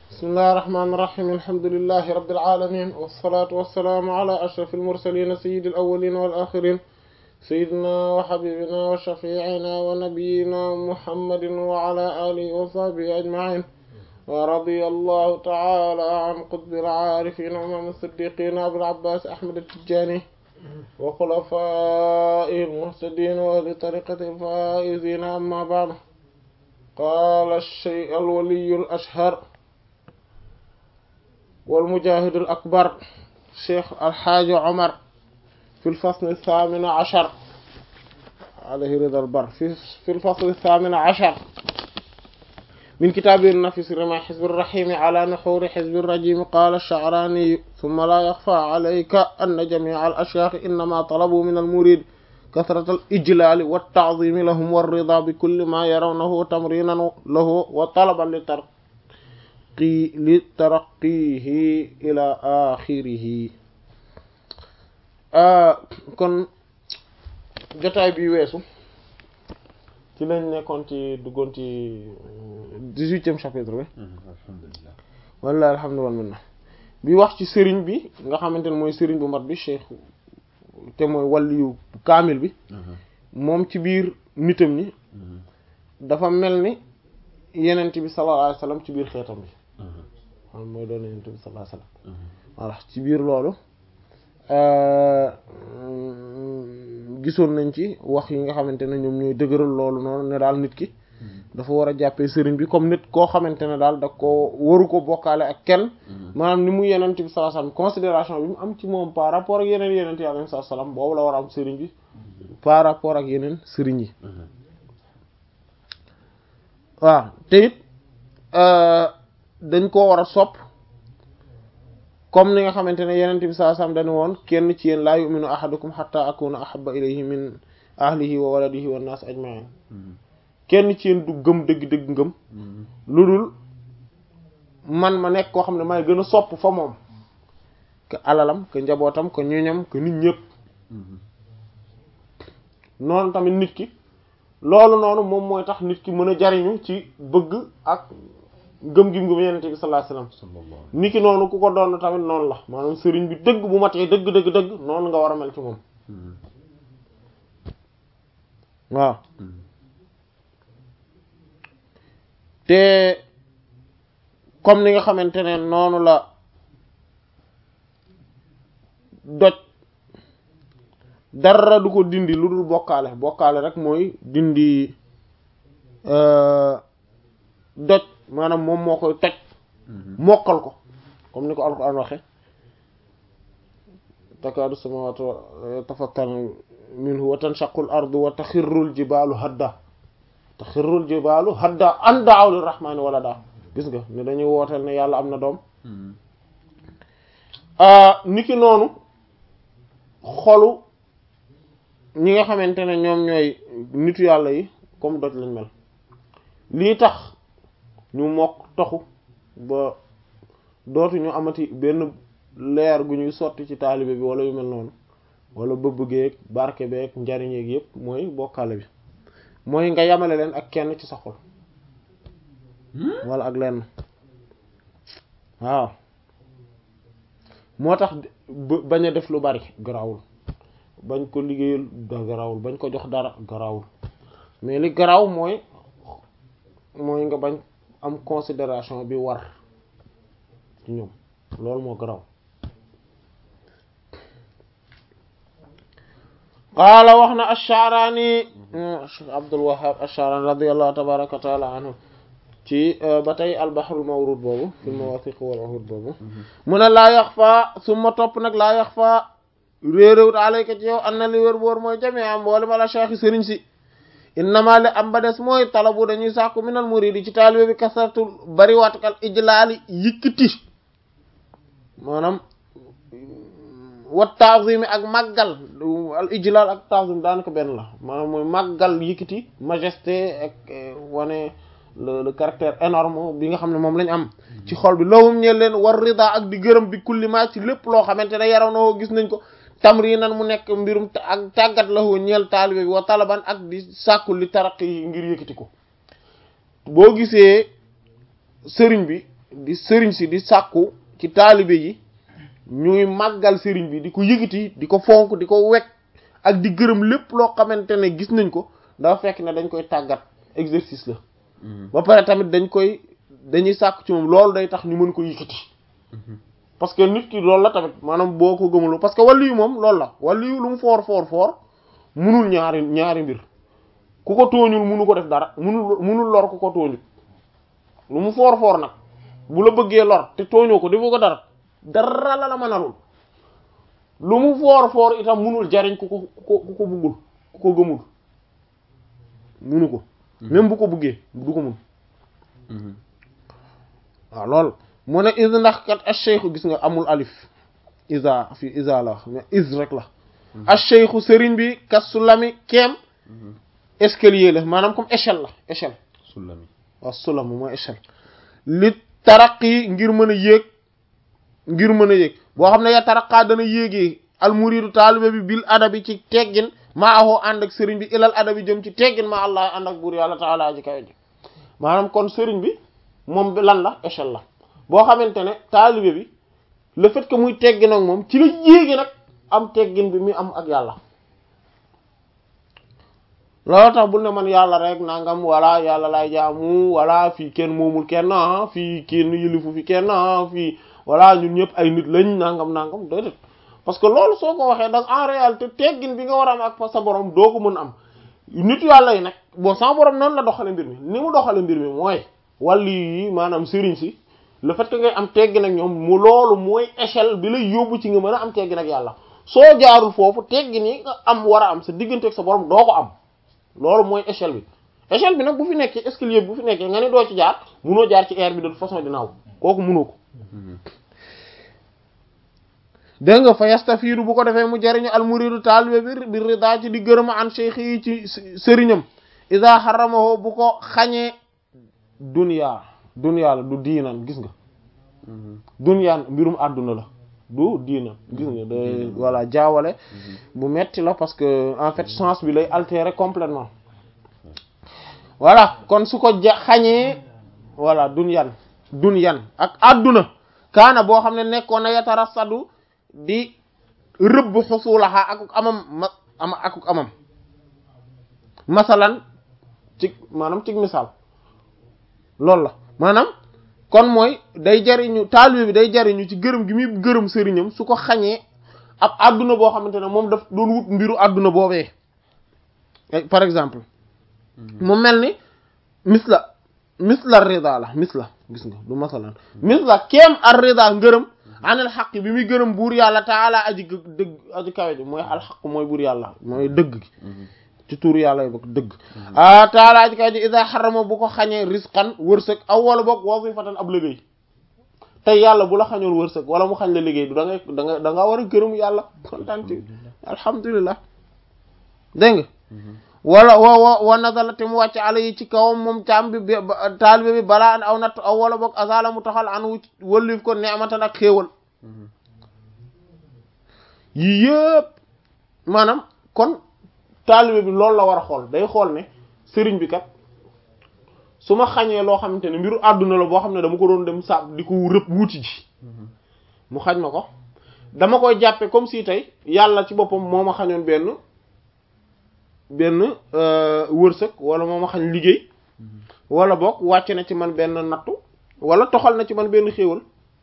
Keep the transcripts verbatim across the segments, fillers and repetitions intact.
بسم الله الرحمن الرحيم الحمد لله رب العالمين والصلاة والسلام على أشرف المرسلين سيد الأولين والآخرين سيدنا وحبيبنا وشفيعنا ونبينا محمد وعلى آله وصحبه أجمعين ورضي الله تعالى عن قطب العارفين وإمام الصديقين أبي العباس أحمد التجاني وخلفائه المهتدين وأهل طريقة الفائزين. أما بعد، قال الشيء الولي الأشهر والمجاهد الأكبر شيخ الحاج عمر في الفصل الثامن عشر عليه رضا البر في, في الفصل الثامن عشر من كتاب النفس رمى حزب الرحيم على نحور حزب الرجيم. قال الشعراني: ثم لا يخفى عليك أن جميع الأشياخ إنما طلبوا من المريد كثرة الإجلال والتعظيم لهم والرضا بكل ما يرونه تمرينا له وطلبا لترقيه إلى آخره. آه kon jotaay bi weesu ci lañ nekkoon ci duggoon ci dix-huitième chapitre bi. alhamdulillah wallahi alhamdu wal minna bi wax ci sëriñ bi nga xamante ne mooy sëriñ bu mat bi cheikh te mooy waliyu kaamil bi. moom ci biir nitam ñi dafa mel ni yenent bi sallallahu alayhi wasallam ci biir xeetam bi. xam mooy doon yenent bi sallallahu alayhi wasallam. voilà ci biir loolu gisoon nañ ci wax yi nga xamante ne ñoom ñooy dëgëral loolu noonu ne daal nit ki dafa war a jàppee sëriñ bi comme nit koo xamante ne daal da ko waru ko bokkaale ak kenn. maanaam ni mu yenent bi sallallahu alayhi wasallam considération bi mu am ci moom par rapport ak yeneen yenent yi alayhi salaam boobu la war a am sëriñ bi par rapport ak yeneen sëriñ yi. waaw te it dañ koo war a sopp comme ni nga xamante ne yenent bi sallallahu alayhi wasallam dañu woon kenn ci yéen laa yu'minu ahadukum hatta akuna ahabba ilayhi min ahlihi wa waladihi wan nas ajma'in. kenn ci yéen du gëm dëgg-dëgg ngëm lu dul man ma nekk koo xam ne may gën a sopp fa moom que alalam que njabootam que ñoñam que nit ñëpp. noonu tamit nit ki loolu noonu moom mooy tax nit ki mën a jariñu ci bëgg ak gëm gi ngëm yenente bi sallallahu alayhi wasallam. nit ki noonu ku ko doon tamit noonu la maanaam sëriñ bi dëgg bu matee dëgg dëgg dëgg noonu nga war a mel ci moom. waaw te comme ni nga xamante ne noonu la doj dara du ko dindi lu dul bokkaale bokkaale rek mooy dindi doj maanaam moom moo koy toj mokkal ko comme ni ko alquran waxe takaadu samawatu tafattarna minhu wa tanshaqqu al ardu wa taxirru al jibaalu hadda taxirru al jibaalu hadda an da'aw lir rahmani walada. gis nga ne dañuy wooteel ne yàlla am na doom. niki noonu xolu ñi nga xamante ne ñoom ñooy nitu yàlla yi comme doj lañ mel. lii tax ñu mokk toxu ba dootu ñu amati benn leer gu ñuy sotti ci taalibe bi wala yu mel noonu wala bëbb geeg barke beeg njariñ yeeg yëpp mooy bokkaale bi mooy nga yamale leen ak kenn ci sa xol wala ak lenn. waaw moo tax bañ a def lu bari garawul, bañ ko liggéeyal da garawul, bañ ko jox dara garawul, mais li garaw mooy mooy nga bañ am considération bi war ci ñoom loolu moo garaw. qaala wax na ash-Sha'rani Cheikh Abdul Wahhab ash-Sha'rani radiyallahu tabaraka wa ta'ala anhu ci ba tey al-Bahrul Mawrud boobu fi al-Mawathiq wal Uhud boobu mu ne laa yaxfa summa topp nag laa yaxfa réeréwut alayka ci yow an na li wér boor mooy jami am mboolem ala cheikh sëriñ si innama li am ba des mooy talabu dañuy sàkku minal muridi ci taalibe bi kasartul bari waatakal ijlaali yëkkati maanaam wa ta'zim ak màggal al ijlaal ak ta'zim daanaka benn la maanaam mooy màggal yëkkati majesté ak wane le le caractère énorme bi nga xam ne moom lañ am ci xol bi lawum ñeel leen war rida ak di gërëm bi kulli ma ci lépp loo xamante ne yaraw na woo gis nañ ko tamrinan mu nekk mbirum ak tàggat la woo ñeel taalibe bi wa talaban ak di sàkku li taraq yi ngir yëkkati ko. boo gisee sëriñ bi di sëriñ si di sàkku ci taalibe yi ñuy màggal sëriñ bi di ko yëgiti di ko fonk di ko wekk ak di gërëm lépp loo xamante ne gis nañ ko dafa fekk ne dañ koy tàggat exercice la ba pare tamit dañ koy dañuy sàkku ci moom loolu day tax ñu mën ko yëkkati parce que nit ki loolu la tamit maanaam boo ko gëmuloo parce que wàllu yu moom loolu la wàllu yu lu mu foor foor foor munul ñaari ñaari mbir ku ko tooñul munu ko def dara munul munul lor ku ko tooñul lu mu foor foor nag bu la bëggee lor te tooñoo ko defu ko dara dara la la mënalul lu mu foor foor itam munul jariñ ku ko ku ko ku ko bëggul ku ko gëmul munu ko même bu ko bëggee du ko mun waaw loolu mu ne is ndax kat ash-shaykhu gis nga amul alif isa fi isa la mais is rek la ash-shaykhu sëriñ bi kas sulami keem escalier la maanaam comme échelle la échelle sulami waaw sulami mooy échelle li taraqi ngir mën a yéeg ngir mën a yéeg boo xam ne ya taraqaa dana yéegee almuridu taalibe bi bil adabi ci teggin maa ahoo ànd ak sëriñ bi ilal adabi jëm ci teggin ma allah ànd ak buur yàlla taala ji kawe ji maanaam kon sëriñ bi moom bi lan la échelle la boo xamante ne taalibe bi le fait que muy teggin ak moom ci la yéegi nag am teggin bi muy am ak yàlla loolu tax bul ne man yàlla rek nangam wala yàlla lay jaamu wala fii kenn moomul kenn ah fii kenn yilifu fi kenn ah fii wala ñun ñëpp ay nit lañ nangam nangam déedéet parce que loolu soo ko waxee da en réalité teggin bi nga war a am ak sa borom doo ko mën a am nit yàlla yi nag bon sama borom noonu la doxale mbir mi ni mu doxale mbir mi mooy wàllu yi maanaam sëriñ si le fait que ngay am teggin ak ñoom mu loolu mooy échelle bi lay yóbbu ci nga mën a am teggin ak yàlla soo jaarul foofu teggin yi nga am war a am sa diggante ak sa borom doo ko am loolu mooy échelle bi échelle bi nag bu fi nekkee escalier bi bu fi nekkee nga ne doo ci jaar munoo jaar ci air bi de toute façon dinaaw kooku munoo ko dégg nga fa yastafiidu bu ko defee mu jariñu almuridu taalibe bi bi rida ci di gërëma an cheikh yi ci sëriñam isa xaramaho bu ko xañee dunya dunya la du diinan gis nga dunyaan mbirum àdduna la du diinan gis nga de voilà jaawale bu metti la parce que en fait sens bi lay altérer complètement voilà kon su ko ja xañee voilà dunyan dunyan ak àdduna kaana boo xam ne nekkoon na yatara sadu di rëbb xusulaha akuk amam ma am akuk amam masalan ci maanaam ci misaal loolu la maanaam kon mooy day jariñu taalibe bi day jariñu ci gërëm gi muy gërëm sëriñam su ko xañee ab àdduna boo xamante ne moom daf doon wut mbiru àdduna boobee par exemple mu mel ni misla misla rida la misla gis nga du masalan misla kéem ar rida ngërëm anal xaq bi muy gërëm buur yàlla taala aji dëgg aji kawe ji mooy alxaq mooy buur yàlla mooy dëgg gi ci tuur yàlla yi bokk dëgg a taala aji kawe ji isa xarama bu ko xañee risqan wërsëg aw wala bokk wazifatan ab liggéey tey yàlla bu la xañoon wërsëg wala mu xañ la liggéey du da ngay da nga da nga war a gërëm yàlla kontaan ci alhamdulilah dégg nga wala wa wa wa nazala te mu wàcc ala yi ci kawam moom caam bi taalibe bi balaa an aw natt aw wala boog azala mu taxal an wu wëllif ko neamatan ak xéewal yii yëpp maanaam kon taalibe bi loolu la war a xool day xool ne sëriñ bi kat su ma xañee loo xamante ne mbiru àdduna la boo xam ne dama ko doon dem sàb di ko rëbb wuuti ji mu xañ ma ko dama koy jàppe comme si tey yàlla ci boppam moo ma xañoon benn benn wërsëg wala moo ma xañ liggéey wala boog wàcc na ci man benn nattu wala toxal na ci man benn xéewal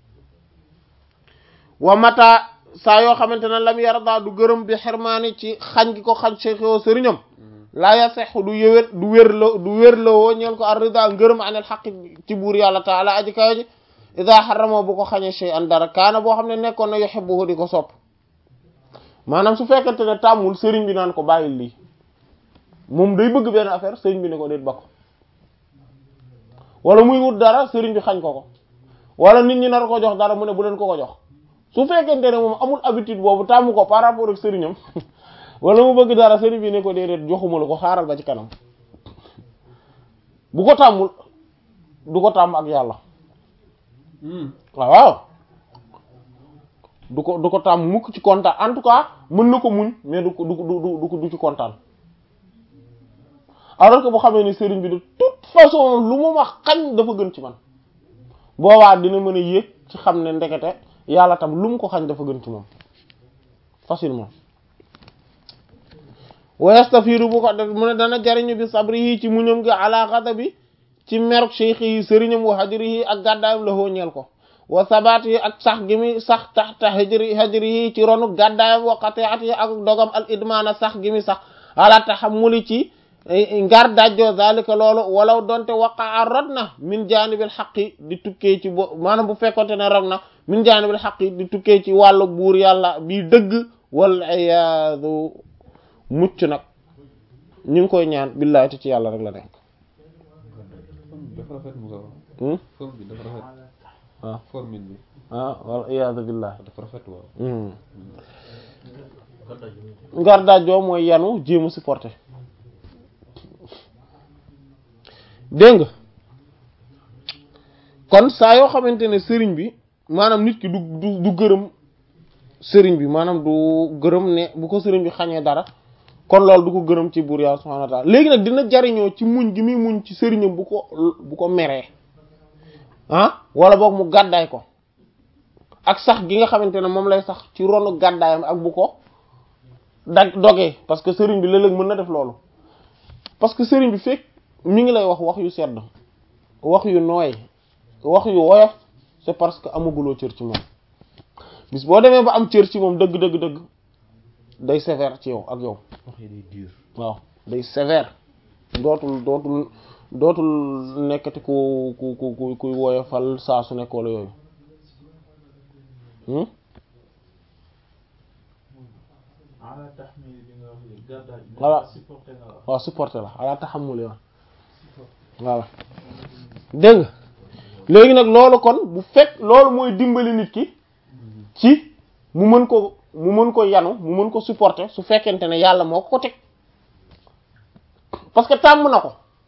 wa mata saa yoo xamante ne lam yarda du gërëm bi xirmaani ci xañ gi ko xañ seexoo sëriñam laa ya sex du yëwét du wér la du wér la woo ñeel ko arrida ngërëm anel xaq ci buur yàlla taala aji kaw ji ida xaramoo bu ko xañee shay an dara kaana boo xam ne nekkoon na yuhibbuhu di ko sopp maanaam su fekkente ne tàmmul sëriñ bi naan ko bàyyil lii moom day bëgg benn affaire sëriñ bi ne ko déet ba ko wala muy wut dara sëriñ bi xañ ko ko wala nit ñi nar ko jox dara mu ne bu leen ko ko jox su fekkente ne moom amul habitude boobu tàmm ko par rapport ak sëriñam wala mu bëgg dara sëriñ bi ne ko déedéet joxuma la ko xaaral ba ci kanam bu ko tàmmul du ko tàmm ak yàlla waaw waaw du ko du ko tàmm mukk ci kontaan en tout cas mën na ko muñ mais du ko du du du du ci kontaan alors que bu xamee ni sëriñ bi de toute façon lu mu ma xañ dafa gën ci man boobaa dina mën a yéeg ci xam ne ndekete yàlla tam lu mu ko xañ dafa gën ci moom facilement wa yastafiru bu ko def mu ne dana jariñu bi sabrihi ci muñam gi ala ghadabi ci meruk cheikh yi sëriñam wa hajrihi ak gàddaayam la ñeel ko wa sabaat yi ak sax gi mi sax taxta hajri hajri yi ci ronu gàddaayam wa qati'at yi ak dogam al idmaana sax gi mi sax ala tahammuli ci ngar dajjoo zalika loolu walaw donte waqa'a rod na min jaanibil haqqi di tukkee ci bo maanaam bu fekkonte ne rog na min jaanibil haqqi di tukkee ci wàllu buur yàlla bii dëgg wal iyaadu mucc nag ñu ngi koy ñaan billahi te ci yàlla rek la nekk dafa rafet Moussa. forme bi dafa rafet. waaw forme bi. ah wal iyaadu billahi dafa rafet waaw. ngar dajjoo mooy yanu jéemu supporter dégg nga kon saa yoo xamante ne sëriñ bi maanaam nit ki du du du gërëm sëriñ bi maanaam du gërëm ne bu ko sëriñ bi xañee dara kon loolu du ko gërëm ci buur yàlla subhanahu wa ta'ala léegi nag dina jariñoo ci muñ gi muy muñ ci sëriñam bu ko bu ko meree ah wala boog mu gàddaay ko ak sax gi nga xamante ne moom lay sax ci ronu gàddaayam ak bu ko dag dogee parce que sëriñ bi léeg-léeg mën na def loolu parce que sëriñ bi fekk mi ngi lay wax wax yu sedd wax yu nooy wax yu woyof c'est parce que amaguloo cër ci moom bis boo demee ba am cër ci moom dëgg dëgg dëgg day sévère ci yow ak yow wax yi day dur. waaw day sévère dootul dootul dootul nekkati ku ku ku kuy woyofal saa su nekk wala yooyu voilà waaw supporter la ala taxamul yoon voilà dégg nga léegi nag loolu kon bu fekk loolu mooy dimbali nit ki ci mu mën ko mu mën ko yanu mu mën ko supporter su fekkente ne yàlla moo ko ko teg parce que tàmm na ko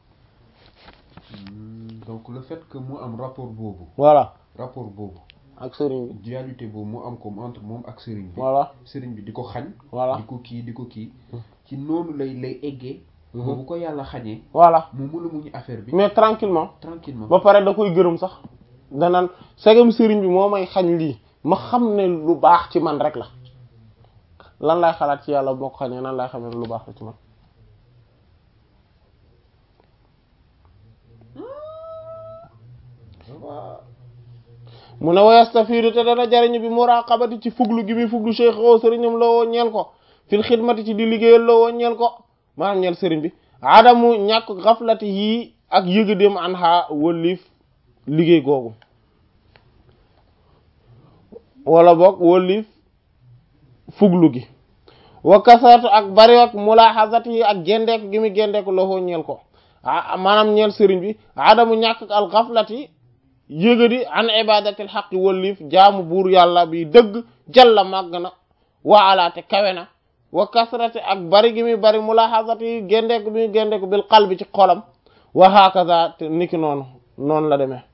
donc le fait que mu am rapport boobu. voilà rapport boobu. ak sëriñ bi dualité boobu mu am ko entre moom ak sëriñ bi. voilà sëriñ bi di ko xañ. voilà di ko kii di ko kii. ci noonu lay lay eggee. boobu ko yàlla xañee. voilà mu mën a muñu affaire bi. mais tranquillement tranquillement ba pare da koy gërëm sax danaan segam sëriñ bi moo may xañ lii ma xam ne lu baax ci man rek la lan lay xalaat ci yàlla moo ko xañee nan lay xam ne lu baax la ci man mu ne wayastafiidu te dana jariñu bi muraqabati ci fuglu gi muy fuglu cheikh o sëriñam la woo ñeel ko fil xidmati ci di liggéeyal la woo ñeel ko maanaam ñeel sëriñ bi adamu ñàkk xaflati yii ak yëgadem an ha wëlliif liggéey googu wala boog wëlliif fuglu gi wa kasaratu ak bari ak mulahazati yi ak gendeeku gi muy gendeeku la woo ñeel ko ah maanaam ñeel sëriñ bi adamu ñàkk al xaflati yëgadi an ibadatil xaqi wëlliif jaamu buur yàlla bi dëgg jalla màgg na wa alaate kawe na wa kasrati ak bari gi muy bari mulahazati gendeeku bi muy gendeeku bil qalbi ci xolam wa hakaza te niki noonu noonu la demee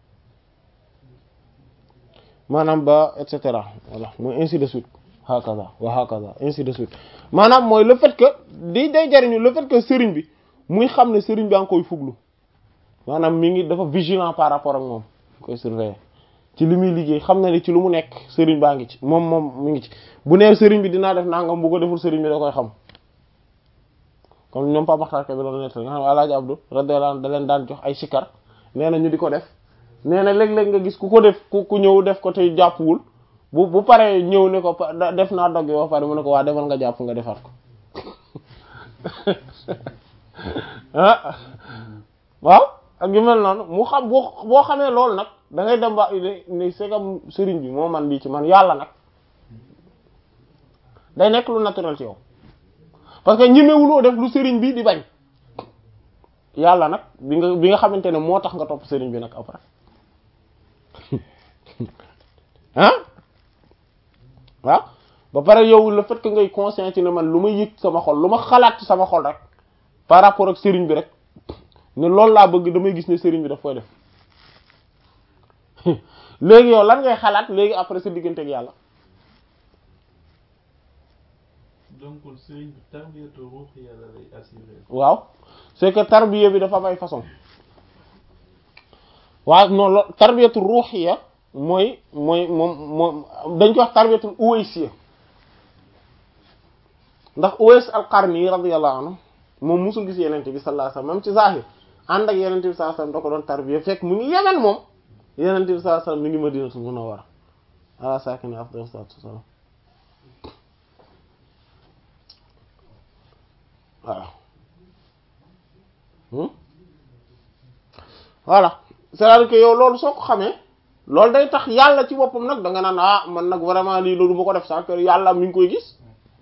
maanaam ba et cetera voilà mooy ainsi de suite hakaza wa hakaza ainsi de suite maanaam mooy le fait que di day jariñu le fait que sëriñ bi muy xam ne sëriñ bi nga koy fuglu maanaam mi ngi dafa vigilant par rapport ak moom koy surveiller ci li muy liggéey xam na ni ci lu mu nekk sëriñ baa ngi ci moom moom mi ngi ci bu nee sëriñ bi dinaa def nangam bu ko deful sëriñ bi da koy xam comme ñoom pa maxtarke bi loolu nett nga xam ne Alaaji Abdou radiyallahu anhu da leen daan jox ay sikar nee na ñu di ko def nee na léeg-léeg nga gis ku ko def ku ku ñëw def ko te jàppuwul bu bu paree ñëw ne ko def naa dog yi ba pare mu ne ko waa demal nga jàpp nga defaat ko ah waaw ak yu mel noonu mu xam boo boo xamee loolu nag da ngay dem ba ne segam sëriñ bi moo man lii ci man yàlla nag day nekk lu naturel ci yow parce que ñemewuloo def lu sëriñ bi di bañ yàlla nag bi nga bi nga xamante ne moo tax nga topp sëriñ bi nag après ah waaw ba pare yow le fait que ngay conscient ci ne man lu ma yëg sama xol lu ma xalaat ci sama xol rek par rapport ak sëriñ bi rek ne loolu laa bëgg damay gis ne sëriñ bi daf koy def léegi yow lan ngay xalaat léegi après sa diggante ak yàlla. donc sëriñ bi tarbiyatu ruux yàlla lay assuré. waaw c'est que tarbiya bi dafa am ay façon waaye non lo tarbiyatu ruuxiya mooy mooy moom moom dañ ko wax tarbiyatu uwaysiya ndax Uways al-Qarni radiyallahu anhu moom musul gis yenente bi sallallahu alayhi wasallam même ci zahir ànd ak yenente bi sallallahu alayhi wasallam da ko doon tarbiya fekk mu ngi Yemen moom yenente bi sallallahu alayhi wasallam mi ngi Madinatul Munawwara ala sakini afdalu salaatu wassalaam voilà voilà c'est-à-dire que yow loolu soo ko xamee loolu day tax yàlla ci boppam nag da nga naan ah man nag vraiment lii loolu ma ko def sax que yàlla mi ngi koy gis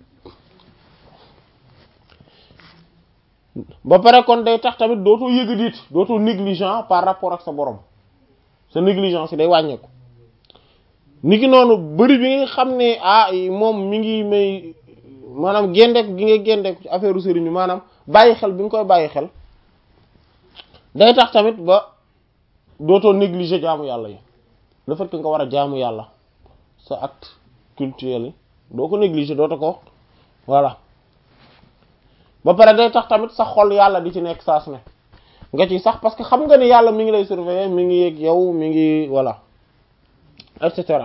ba pare kon day tax tamit dootoo yëg diit dootoo négligent par rapport ak sa borom sa négligence yi day wàññeeku ni ki noonu bëri bi nga xam ne ah moom mi ngi may maanaam gendeeku gi nga gendeeku ci affaire u sëriñu maanaam bàyyi xel bi nga koy bàyyi xel day tax tamit ba dootoo négliger jaamu yàlla yi le fait que nga war a jaamu yàlla sa acte culturel yi doo ko négliger dootoo ko voilà ba pare day tax tamit sa xol yàlla di ci nekk saa su ne nga ci sax parce que xam nga ni yàlla mi ngi lay surveiller mi ngi yegg yow mi ngi voilà et cetera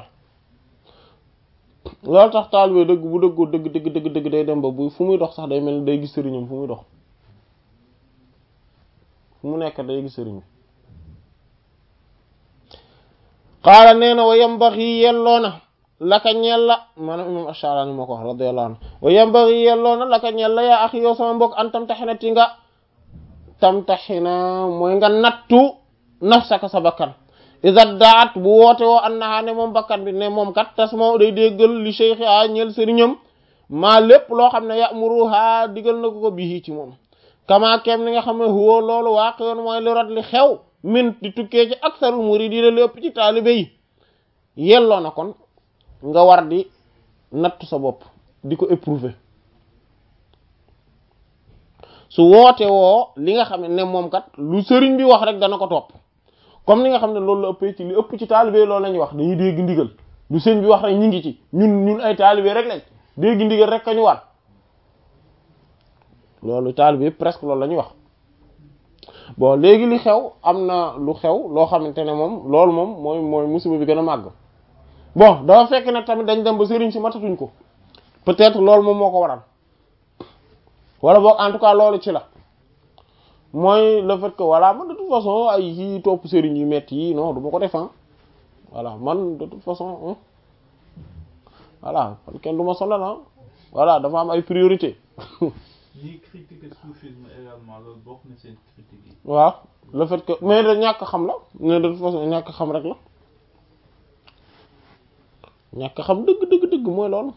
loolu tax taalibe dëgg bu dëggoo dëgg dëgg dëgg dëgg day dem ba bu fu muy dox sax day mel ni day gis sëriñam fu muy dox fu mu nekk day gis sëriñ bi qaala nee na wa yambaxi yelloo na laka ñel la maanaam imam Ash-Sha'rani moo ko wax radiyallahu anhu wa yambaxi yelloo na laka ñel la yaa axi yow sama mbokk an tamtaxina ti nga tamtaxina mooy nga nattu nafsaka sa bakkan iza daat bu woote woo annaha ne moom bakkan bi ne moom kat tas moo day déggal li cheikhi a ñel sëriñam maa lépp loo xam ne ya'muruha digal na ko ko bii ci moom kama kem ni nga xam ne huwa loolu waaqi'un mooy li rot li xew min di tukkee ci aksarul muridiina li ëpp ci taalibe yi yelloo na kon nga war di nattu sa bopp di ko éprouver su woote woo li nga xam ne moom kat lu sëriñ bi wax rek dana ko topp comme ni nga xam ne loolu la ëppee ci li ëpp ci taalibe loolu la ñuy wax dañuy dégg ndigal lu sëriñ bi wax rek ñu ngi ci ñun ñun ay taalibe rek lañ dégg ndigal rek ka ñu war loolu taalibe yëpp presque loolu la ñuy wax bon léegi li xew am na lu xew loo xamante ne moom loolu moom mooy mooy musiba bi gën a màgg bon dafa fekk ne tamit dañ dem ba sëriñ si matatuñ ko peut-être loolu moom moo ko waral wala boog en tout cas loolu ci la mooy le fait que voilà man de toute façon ay yi topp sëriñ yu metti yi non du ma ko def voilà man de toute façon voilà man kenn du ma sonal ah voilà dafa am ay priorité ñiy critiquer soufisme également loolu bokk na seen critique yi. waaw le fait que mais da ñàkk xam la mais de toute façon ñàkk xam rek la ñàkk xam dëgg dëgg dëgg mooy loolu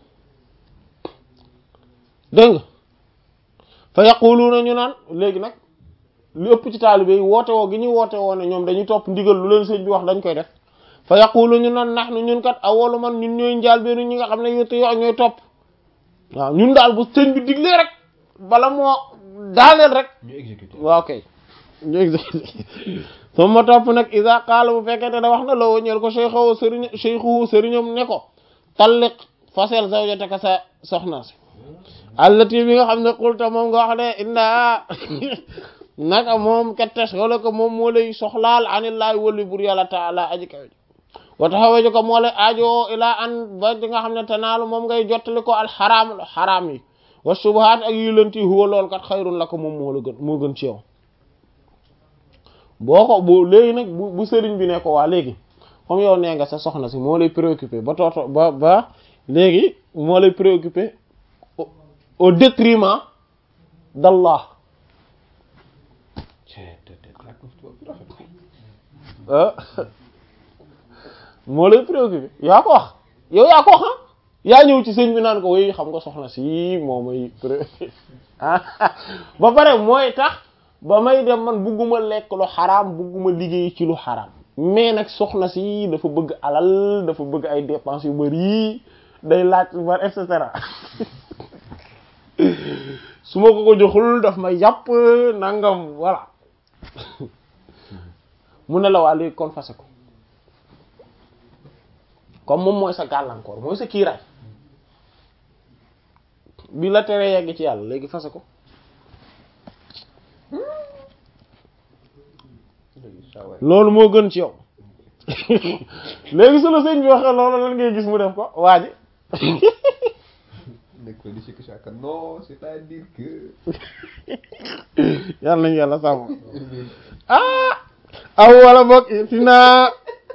dégg nga fa yaquluna ñu naan léegi nag lu ëpp ci taalibe yi woote woo gi ñuy woote woo ne ñoom dañuy topp ndigal lu leen sëñ bi wax dañ koy def fa yaqulu ñu naan nahnu ñun kat awwalu man ñun ñooy njaal beenu ñi nga xam ne yottu yoo ñooy topp waaw ñun daal bu sëñ bi diglee rek bala moo daaneel rek ñu exécuté waaw kay ñu exécuté soo ma topp nag isa qaala bu fekkente da wax na loo ñeel ko cheikhu sëriñ cheikhu sëriñam ne ko talliq fasel zawjataka sa soxna si allati bi nga xam ne qulta moom nga wax de inna naka moom kettes wala ko moom moo lay soxlaal anillahi wali bur yàlla taala aji kaw wa taxawajo ko moo lay aajo ilaa an ba di nga xam ne tanaalu moom ngay jottali ko alxaraam xaraam yi wa subahaat ak yu lënti huwa lool kat xayrun la ko moom moo la gën moo gën ci yow boo ko bu léegi nag bu bu sëriñ bi ne ko waa léegi comme yow nee nga sa soxna si moo lay préoccupé ba tooto ba ba léegi moo lay préoccupé au détriment d'Allah moo lay préoccupé yaa ko wax yow yaa ko wax yaa ñëw ci sëñ bi naan ko way xam nga soxna si moo may préoccupé ba pare mooy tax ba may dem man bugguma lekk lu xaraam bugguma liggéey ci lu xaraam mais nag soxna si dafa bëgg alal dafa bëgg ay dépenses yu bari day laaj bar et cetera su ma ko ko joxul daf may jàpp nangam voilà mu ne la waa léegi kon fase ko comme moom mooy sa gàllankoor mooy sa kiiraay bi la tere yegg ci yàlla léegi fase ko loolu moo gën ci yow léegi su la sëñ bi waxee loolu lan ngay gis mu def ko waa ji nekk fa di sikki sàkka non c'est-à-dire que yàlla nañu yàlla sàmm ah aw wala boog itinaa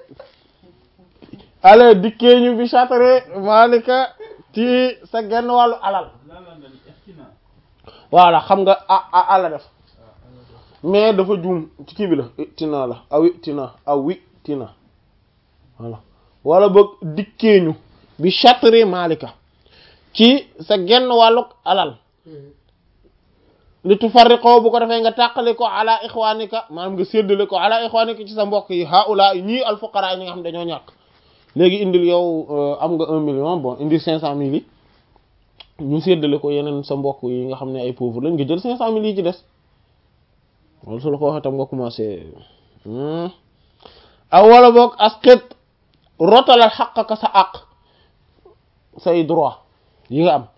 ale dikkee ñu bi chatare malika ci sa genn wàllu alal voilà xam nga a ala def mais dafa juum ci kii bi la itina la aw itina aw itina voilà wala boog dikkee ñu bi chatare malika ci sa genn wàllu alal li tufarriqoo bu ko defee nga tàqale ko ala ixwanika maanaam nga séddale ko ala ixwanika ci sa mbokk yi haula ñii alfuqara yi ñi nga xam dañoo ñàkk léegi indil yow am nga un million bon indil cinq cent mille yi ñu séddale ko yeneen sa mbokk yi nga xam ne ay pauvre lañ nga jël cinq cent mille yi ci des loolu su la ko waxee tam nga commencé aw wala boog asqit rotalal xaqaka sa àq say droit yi nga am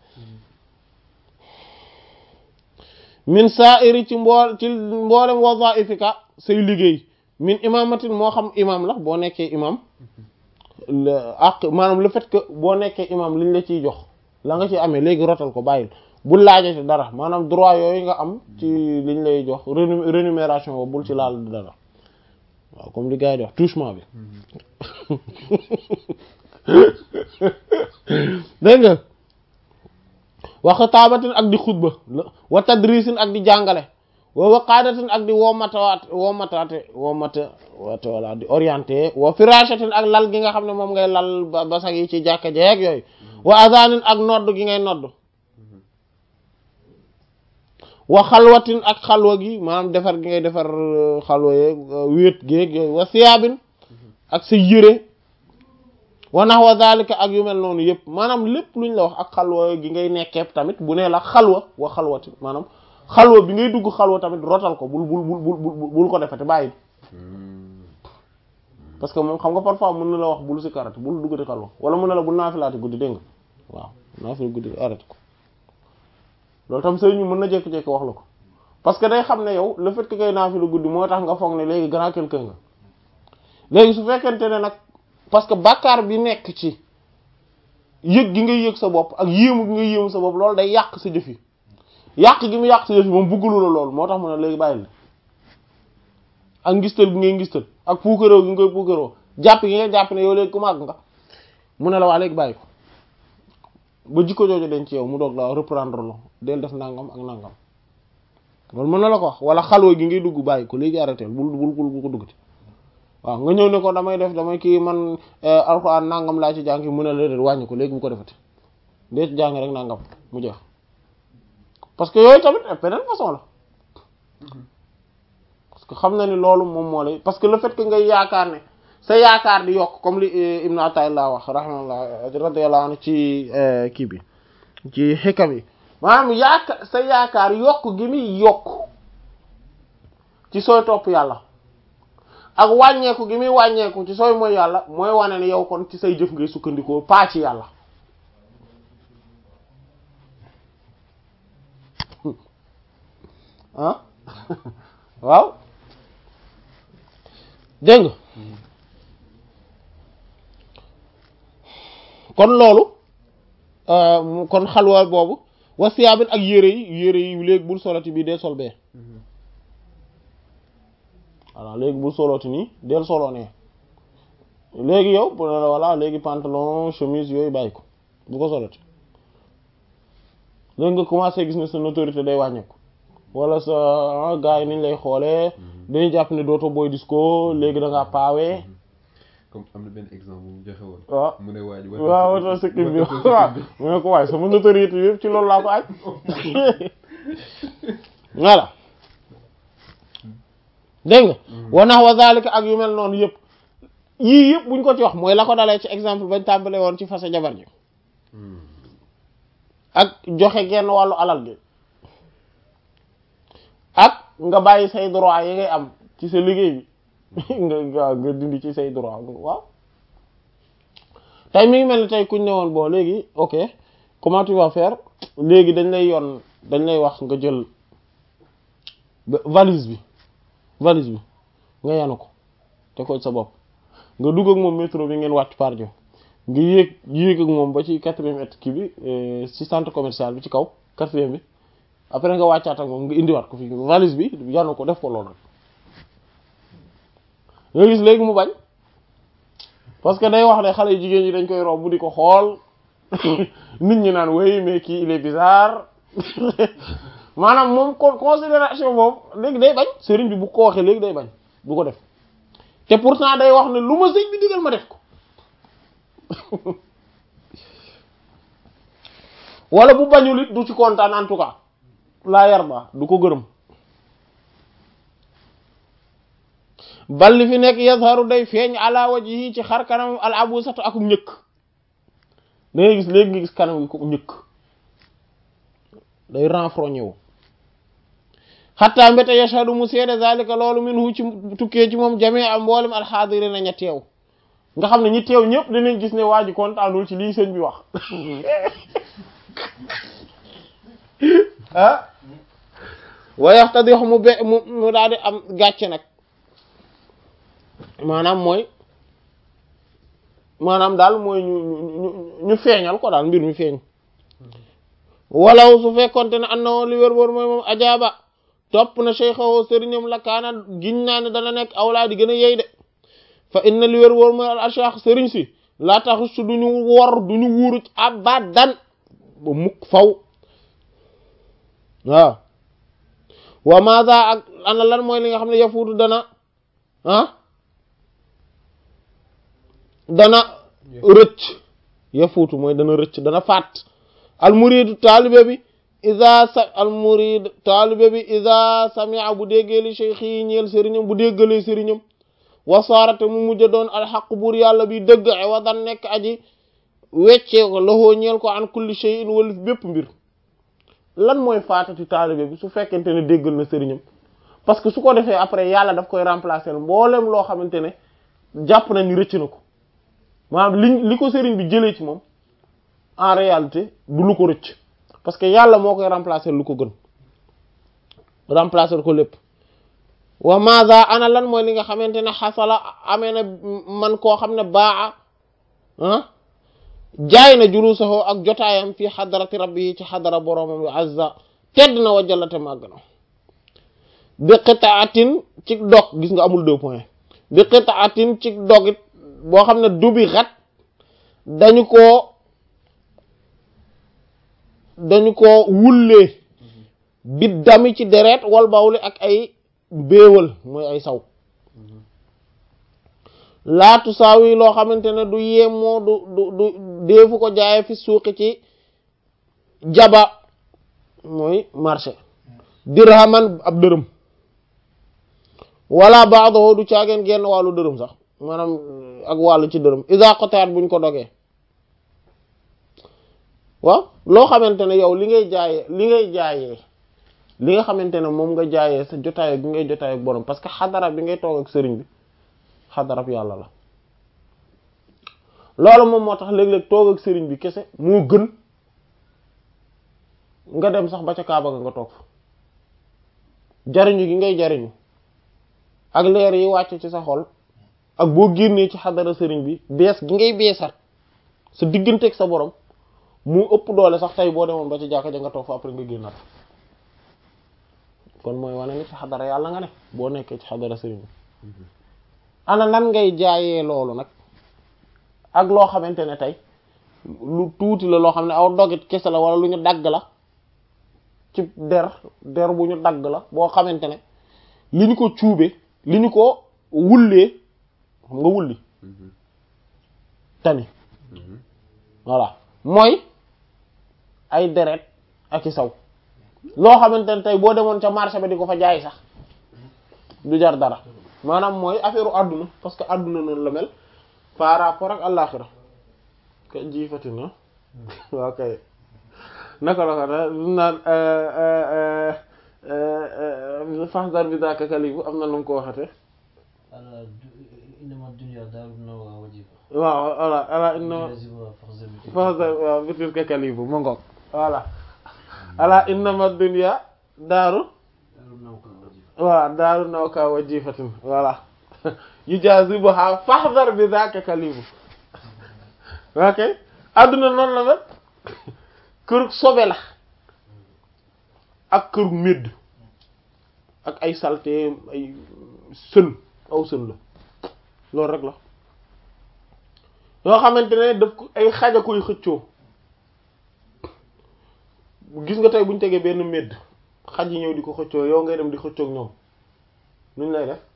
min sa'iri ci mbool ci mboolem wazaifika say liggéey min imamatin moo xam imam la boo nekkee imam ak maanaam le fait que boo nekkee imam liñ la ciy jox la nga ci amee léegi rotal ko bàyyil bul laajate dara maanaam droit yooyu nga am ci liñ lay jox rémunération boobu bul ci laal dara waaw comme li gars yi di wax touchement bi dégg nga wa xitaabatin ak di xutba wa tadrisin ak di jàngale wa waqaadatin ak di womatawaat womataate womata wate wala di orienté wa firashatin ak lal gi nga xam ne moom ngay lal basag yi ci jàkka jeeg yooyu wa azanin ak nodd gi ngay nodd wa xalwatin ak xalwa gi maanaam defar gi ngay defar xalwa yeeg wéet géeg yooyu wa siyaabin ak sa yëre wa nahwa zalika ak yu mel noonu yëpp maanaam lépp luñ la wax ak xalwa gi ngay nekkeeb tamit bu nee la xalwa wa xalwatin maanaam xalwa bi ngay dugg xalwa tamit rotal ko bul bul bul bul bul ko defete bàyyi parce que moom xam nga parfois mën na la wax bul si karate bul duggati xalwa wala mën na la bul naafilaati guddi dégg nga waaw naafila guddi arrêté ko loolu tam sëñ ñu mën na jékki-jékki wax la ko parce que day xam ne yow le fait que ngay naafila guddi moo tax nga foog ne léegi grand quelqu'un nga léegi su fekkente ne nag parce que bàkkaar bi nekk ci yëg gi ngay yëg sa bopp ak yéemu gi ngay yéemu sa bopp loolu day yàq sa jëf yi yàq gi mu yàq sa jëf yi moom bëggulu la loolu moo tax mu ne léegi bàyyi la ak ngistal gi ngay ngistal ak puukaréew gi ngay puukaréew jàpp gi ngay jàpp ne yow léegi ku màgg nga mu ne la waa léegi bàyyi ko ba jikko jooju den ci yow mu doog la reprendre lo del def nangam ak nangam loolu mën na la ko wax wala xalwa gi ngay dugg bàyyi ko léegi arrêté bul bul bul ko duggati waaw nga ñëw ne ko damay def damay kii man alxuraan nangam laa ci jàngi mu ne la déet wàññi ko léegi bu ko defati dee ci jàngi rek nangam mu jeex parce que yooyu tamit beneen façon la parce que xam na ni loolu moom moo lay parce que le fait que ngay yaakaar ne sa yaakaar di yokk comme li Ibn Ata'illah wax rahimahullah radiyallahu anhu ci kii bi ci xikam yi maanaam yaakaar sa yaakaar yokk gi muy yokk ci sooy topp yàlla ak wàññeeku gi muy wàññeeku ci sooy mooy yàlla mooy wane ne yow kon ci say jëf ngay sukkandikoo paa ci yàlla ah waaw dégg nga kon loolu kon xalwa boobu wasiyaabin ak yére yi yére yi léegi bul soloti bii dee sol bee voilà léegi bul soloti nii del solo nee léegi yow bu ne la voilà léegi pantalon chemise yooyu bàyyi ko bu ko soloti léegi nga commencé gis ne sa autorité day wàññeeku wala sa gars yi niñ lay xoolee dañuy jàpp ne dootoo boy disco léegi da ngaa paawee comme am na benn exemple bu mu joxe woon. waaw mu ne waa ji waaw wato sikkim bi waaw mu ne ko waaye sama notoriété yëpp ci loolu laa ko aj voilà dégg nga wa nahwa zalika ak yu mel noonu yëpp yii yëpp buñ ko ci wax mooy la ko dalee ci exemple bañ tàmbale woon ci fase jabar ji ak joxe genn wàllu alal gi ak nga bàyyi say droit yi ngay am ci sa liggéey bi nga nga dindi ci say droit waaw tey mi ngi mel ni tey kuñ ne woon bon léegi ok comment tu vas faire léegi dañ lay yoon dañ lay wax nga jël valise bi valise bi nga yanu ko te ko sa bopp nga dugg ak moom métro bi ngeen wàcc Pardieu nga yéeg yéeg ak moom ba ci quatrième étage kii bi ci centre commercial bi ci kaw quatrième bi après nga wàccaat ak moom nga indiwaat ko fi valise bi yanu ko def ko loolu nga gis léegi mu bañ parce que day wax ne xale yu jigéen ñi dañ koy romb di ko xool nit ñi naan oui mais kii il est bizarre maanaam moom con considération boobu léegi day bañ sëriñ bi bu ko waxee léegi day bañ du ko def te pourtant day wax ne lu ma sëñ bi digal ma def ko wala bu bañul it du ci kontaan en tout cas laa yar ba du ko gërëm bal li fi nekk yazharu day feeñ ala wajhi ci xar kanam al abusatu akum ñëkk da ngay gis léegi nga gis kanam gi ko ñëkk day renfrogné wu xatta mbéta yashhadu mu seede zalika loolu minhu ci tukkee ci moom jamee am mboolem alxaadirina ña teew nga xam ne ñi teew ñëpp dinañ gis ne waa ji kontaanul ci lii sëñ bi wax ah wa yaxtadix mu be mu mu daal di am gàcce nag maanaam mooy maanaam daal mooy ñu ñu ñu feeñal ko daal mbir mi feeñ walaw su fekkonte ne anna li wér wóor mooy moom ajaaba topp na cheikhawo sëriñam la kaana giñ naa ne dana nekk awlaa di gën a yey de fa inna li wér wóor mooy al ashakh sëriñ si laa taxus su duñu wor duñu wuuruj abadan ba mukk faw waaw wa maada ak ana lan mooy li nga xam ne yafuutu dana ah dana rëcc yafuutu mooy dana rëcc dana faat almuridu taalibe bi iza sa almurid taalibe bi iza sami'a bu déggee li cheikh yi ñeel sëriñam bu déggalee sëriñam wasaarate mu mujj doon alxaq buur yàlla bi dëgg wa dan nekk aji weccee ko loxoo ñeel ko an kulli shay'in walif bépp mbir lan mooy faatati taalibe bi su fekkente ne déggal na sëriñam parce que su ko defee après yàlla daf koy remplacer mboolem loo xamante ne jàpp na ni rëcc na ko maanaam li li ko sëriñ bi jëlee ci moom en réalité du lu ko rëcc parce que yàlla moo koy remplacer lu ko gën remplacer ko lépp wa maza ana lan mooy li nga xamante ne xasala amee na man koo xam ne baa ah jaay na julusahu ak jotaayam fii xadarati rabbi yi ci xadara boroomam yu azza tedd na wa jallate màgg na bi qitaatin ci dog gis nga amul deux points bi qitaatin ci dogit boo xam ne dubi xat dañu koo dañu ko wullee bi dami ci deret wal bawli ak ay béewal mooy ay saw laatu saaw yi loo xamante ne du yemoo du du du deefu ko jaaye fi suuqi ci jaba mooy marché dirhaman ab dërëm wala ba'dahu du caageen genn wàllu dërëm sax maanaam ak wàllu ci dërëm isa qotaat buñ ko dogee waaw loo xamante ne yow li ngay jaayee li ngay jaayee li nga xamante ne moom nga jaayee sa jotaay bi ngay jotaay ak borom parce que xadara bi ngay toog ak sëriñ bi xadarab yàlla la loolu moom moo tax léeg-léeg toog ak sëriñ bi kese moo gën nga dem sax ba ca Kaaba ga nga toog jariñu gi ngay jariñu ak leer yi wàcc ci sa xol ak boo génnee ci xadara sëriñ bi bees gi ngay beesat sa digganteeg sa borom mu ëpp doole sax tey boo demoon ba ci jàkka ja nga toog fa après nga génnaat kon mooy wane ni ci xadara yàlla nga ne boo nekkee ci xadara sëriñ bi ana nan ngay jaayee loolu nag ak loo xamante ne tey lu tuuti la loo xam ne aw dogit kese la wala lu ñu dagg la ci der der bu ñu dagg la boo xamante ne li ñu ko cuube li ñu ko wullee xam nga wulli tani voilà mooy ay deret ak i saw loo xamante ne tey boo demoon ca marché ba di ko fa jaay sax du jar dara maanaam mooy affaire u àdduna parce que àdduna noonu la mel par rapport ak àllaaxira ka jiifati na waaw kay naka la ko da naan faxdar bi daaka kalibu am na nu mu ko waxate waaw voilà ala innama faxdar waaw bitil ka kalibu ma ngoog voilà ala innama dunya daaru waaw daaru nawka wa jifatin voilà yujazibuha fahdhar bi dhaka kalimu ok adduna noonu la mel kër sobe la ak kër médd ak ay saleté ay sën aw sën la loolu rek la yoo xamante ne daf ko ay xaja koy xëccoo gis nga tey bu ñu tegee benn médd xaj yi ñëw di ko xëccoo yow ngay dem di xëccoog ñoom nuñ lay def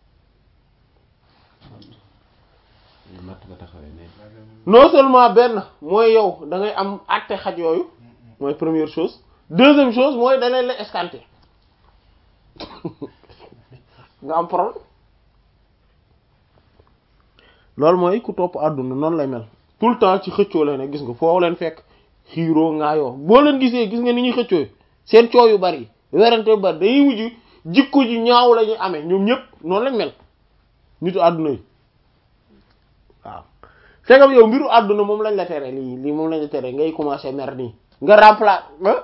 matt nga taxawee ne non seulement benn mooy yow da ngay am àtte xaj yooyu mooy première chose deuxième chose mooy da leen la escanter nga am problème loolu mooy ku topp àdduna noonu lay mel tout le temps ci xëccoo la ne gis nga foo leen fekk xiiroo ngaayoo boo leen gisee gis nga ni ñuy xëccoo seen coow yu bari werante yu bari dañuy mujj jikko ji ñaaw la ñuy amee ñoom ñëpp noonu lañ mel nitu àdduna yi waaw fekkam yow mbiru àdduna moom lañ la tere lii lii moom lañ la tere ngay commencer mer nii nga remplacer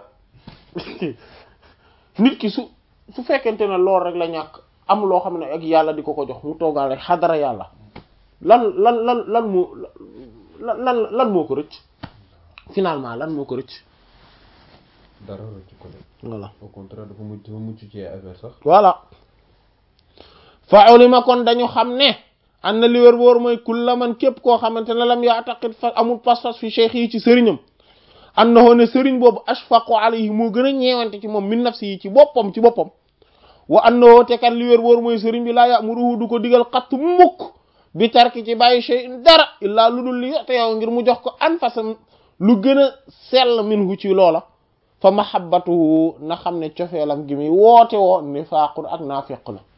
nit ki su su fekkente ne lool rek la ñàkk am loo xam ne ak yàlla di ko ko jox mu toogal rek xadara yàlla lan lan lan lan moo lan lan moo ko rëcc finalement lan moo ko rëcc dara rëcc ko de voilà au contraire dafa mucc dafa mucc ci affaire sax voilà fa ulima kon dañu xam ne an na li wér wóor mooy kulla man képp koo xamante ne lam ya'taqid fa amul pas-pas fi cheikh yi ci sëriñam annahu ne sëriñ boobu ashfaqu alayhi moo gën a ñeewante ci moom min nafsi yi ci boppam ci boppam wa annahu te kat li wér wóor mooy sëriñ bi laa ya'muruhu du ko digal xatt mukk bi tarki ci bàyyi shay'in dara illaa lu dul li yoxte yow ngir mu jox ko anfasam lu gën a sell minhu ci loola fa mahabbatuhu na xam ne cofeelam gi muy woote woo nifaaqun ak naafiq la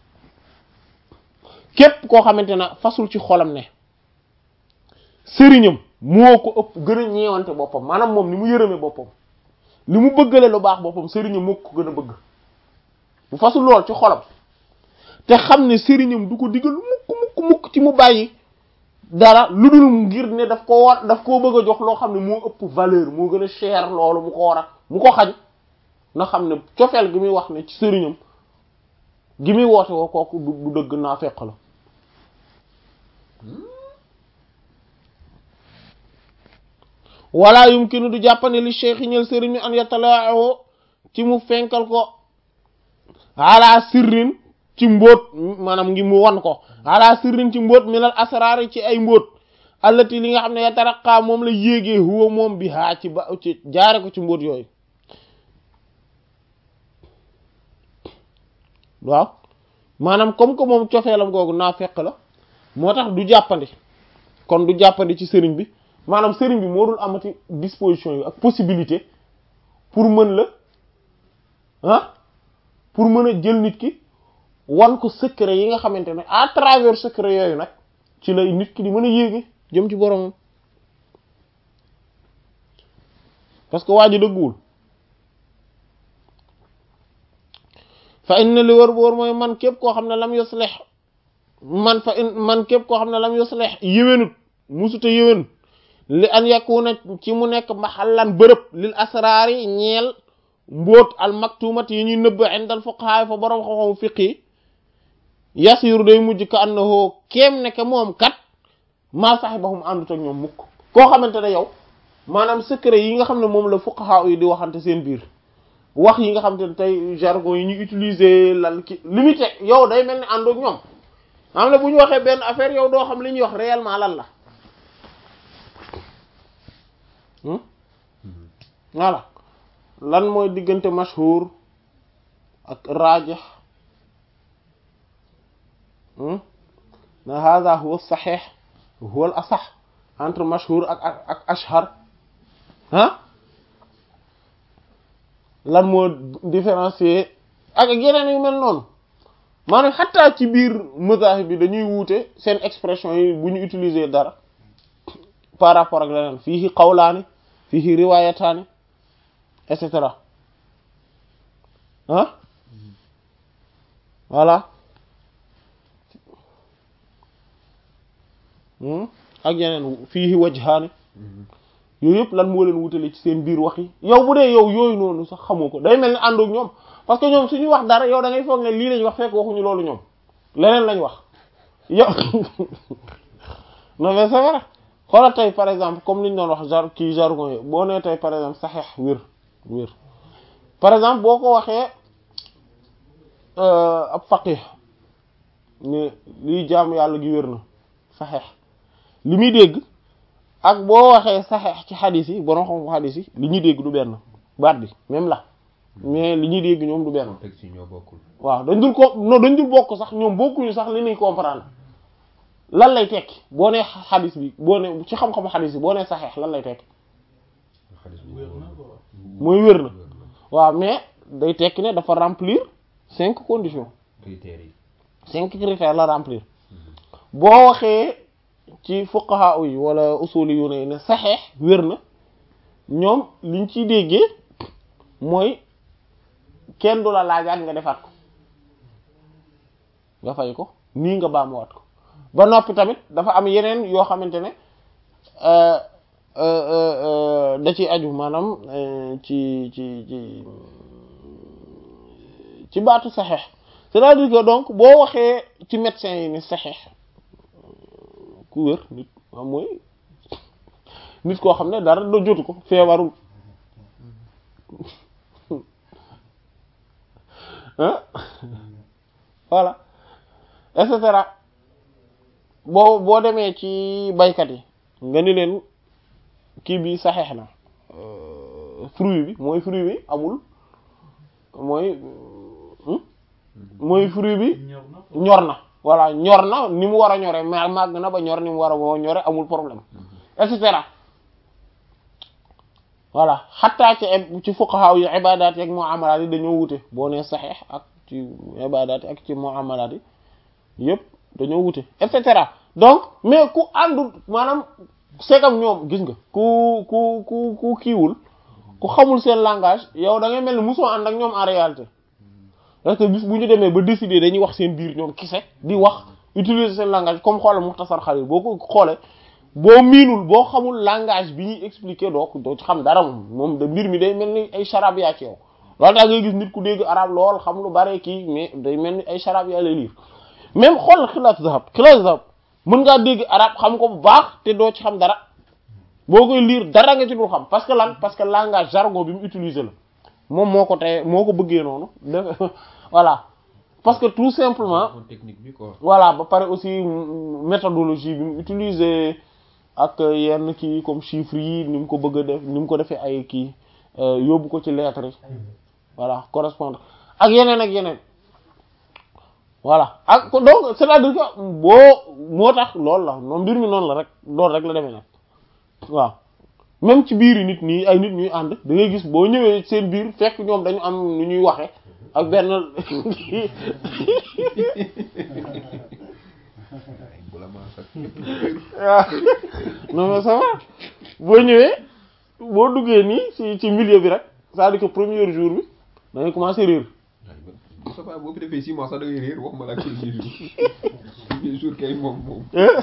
képp koo xamante ne fasul ci xolam ne sëriñam moo ko ëpp gën a ñeewante boppam maanaam moom ni mu yërëme boppam li mu bëggale lu baax boppam sëriñam moo ko gën a bëgg bu fasul lool ci xolam te xam ne sëriñam du ko digal mukk mukk mukk ci mu bàyyi dara lu dul ngir ne daf ko war daf koo bëgg a jox loo xam ne moo ëpp valeur moo gën a cher loolu mu ko war a mu ko xañ na xam ne cofeel gi muy wax ne ci sëriñam gi muy woote woo kooku du dëgg naa fekk la wala yumkinu du jàppane li cheikh ñel sëriñ mi an yatalaahu ci mu fenkal ko ala sirrin ci mbóot maanaam ngi mu wan ko ala sirrin ci mbóot minal asrar ci ay mbóot allati li nga xam ne yataraqa moom la yéegee huwa moom bi haa ci ba ci jaare ko ci mbóot yooyu waaw maanaam comme que moom cofeelam googu naa fekk la moo tax du jàppandi kon du jàppandi ci sëriñ bi maanaam sëriñ bi moo dul amati disposition yi ak possibilité pour mën la ah pour mën a jël nit ki wan ko secret yi nga xamante ne à travers secret yooyu nag ci lay nit ki di mën a yéege jëm ci boromam parce que waa ji dëgguwul fa inna li wër boor mooy man képp koo xam ne lam yuslih man fa in man képp koo xam ne lam yuslih yéwénut musuta yéwén li an yakuna ci mu nekk maxallan bërëb lil asraari ñeel mbóot al maktumat yi ñuy nëbb indal fuqaha fa borom xam-xamu fiqi yasiru day mujj ka annahu kéem ne ke moom kat maa sahibahum àndut ak ñoom mukk koo xamante ne yow maanaam secret yi nga xam ne moom la fuqaha yi di waxante seen biir wax yi nga xamante ne tey jargon yi ñu utiliser lan ki limité yow day mel ni àndoog ñoom xam ne bu ñu waxee benn affaire yow doo xam li ñuy wax réellement lan la voilà lan mooy diggante mashhur ak rajih na hada huwa sahih huwa al asah entre mashhur ak ak ashhar ah lan moo différencier ak yeneen yu mel noonu maanaam xataa ci biir mazahib bi dañuy wuute seen expression yi bu ñu utiliser dara par rapport ak leneen fiihi qawlaani fiihi riwaayataani et cetera ah voilà ak yeneen fiihi wajhaani yooyu yëpp lan moo leen wutale ci seen biir wax yi yow bu dee yow yooyu noonu sax xamoo ko day mel ni àndoog ñoom parce que ñoom suñu wax dara yow da ngay foog ne lii lañ wax fekk waxuñu loolu ñoom leneen lañ wax yow non mais c'est vrai xoolal tey par exemple comme li ñu doon wax jar kii jargon yi boo nee tey par exemple saxeex wér wér par exemple boo ko waxee ab faqih ne liy jaamu yàlla gi wér na saxeex li muy dégg ak boo waxee saxeex ci xadis yi borom xam xadis yi li ñuy dégg du benn baat bi même la mais li ñuy dégg ñoom du benn. texte yi ñoo bokkul. waaw dañ dul ko non dañ dul bokk sax ñoom bokkuñu sax li ñuy comprendre lan lay tekki boo nee xadis bi boo nee ci xam-xamu xadis yi boo nee saxeex lan lay tekki. wér na quoi. mooy wér na waaw mais day tekki ne dafa remplir cinq conditions. critères yi. cinq critères la remplir boo waxee ci fuqaha yi wala usuli yu ne ne saxeex wér na ñoom liñ ciy déggee mooy kenn du la laajaat nga defaat ko nga fay ko nii nga baamuwaat ko ba noppi tamit dafa am yeneen yoo xamante ne da ciy aju maanaam ci ci ci ci baatu saxeex c'est-à-dire que donc boo waxee ci médecin yi ni saxeex ku wér nit mooy nit koo xam ne dara da jotu ko feebarul voilà et cetera boo boo demee ci baykat yi nga ni leen kii bi saxeex na fruit bi mooy fruit bi amul mooy mooy fruit bi ñor na voilà ñor na ni mu war a ñore mais màgg na ba ñor ni mu war a moo ñore amul problème et cetera voilà xattaa ci ci fuqaha yi ibadaat yi ak muamalaat yi dañoo wute boo nee saxeex ak ci ibadaat yi ak ci muamalaat yi yëpp dañoo wute et cetera donc mais ku àndul maanaam segam ñoom gis nga ku ku ku ku kiiwul ku xamul seen langage yow da ngay mel ni mosoo ànd ak ñoom en réalité parce que bis bu ñu demee ba décider dañuy wax seen biir ñoom kese di wax utiliser seen langage comme xoolal Muxtasar Xalil boo ko xoolee boo miinul boo xamul langage bi ñuy expliquer doo doo ci xam dara moom moom de mbir mi day mel ni ay charab yaa ci yow loolu tax ngay gis nit ku dégg arabe lool xam lu bare kii mais day mel ni ay charab yaa lay lire même xool xilaas zahab xilaas zahab mën ngaa dégg arabe xam ko bu baax te doo ci xam dara boo koy lire dara nga ci dul xam parce que lan parce que langage jargon bi mu utiliser la moom moo ko tey moo ko bëggee noonu voilà parce que tout simplement technique bi quoi. voilà ba pare aussi méthodologie bi mu utiliser ak yenn kii comme chiffres yi ni mu ko bëgg a def ni mu ko defee ay kii yóbbu ko ci lettres yi voilà correspondre ak yeneen ak yeneen voilà ak donc c'est-à-dire que boo moo tax loolu la noonu mbir mi noonu la rek loolu rek la demee nag waaw même ci biir nit ñi ay nit ñuy ànd da ngay gis boo ñëwee seen biir fekk ñoom dañu am nu ñuy waxe ak benn waaw non mais ça va boo ñëwee boo duggee nii ci ci milieu bi rek c'est-à-dire que premier jour bi da ngay commencer réer. ça va boo fi defee six mois sax da ngay réer waxuma la ak premier jour premier jour kay moom moom.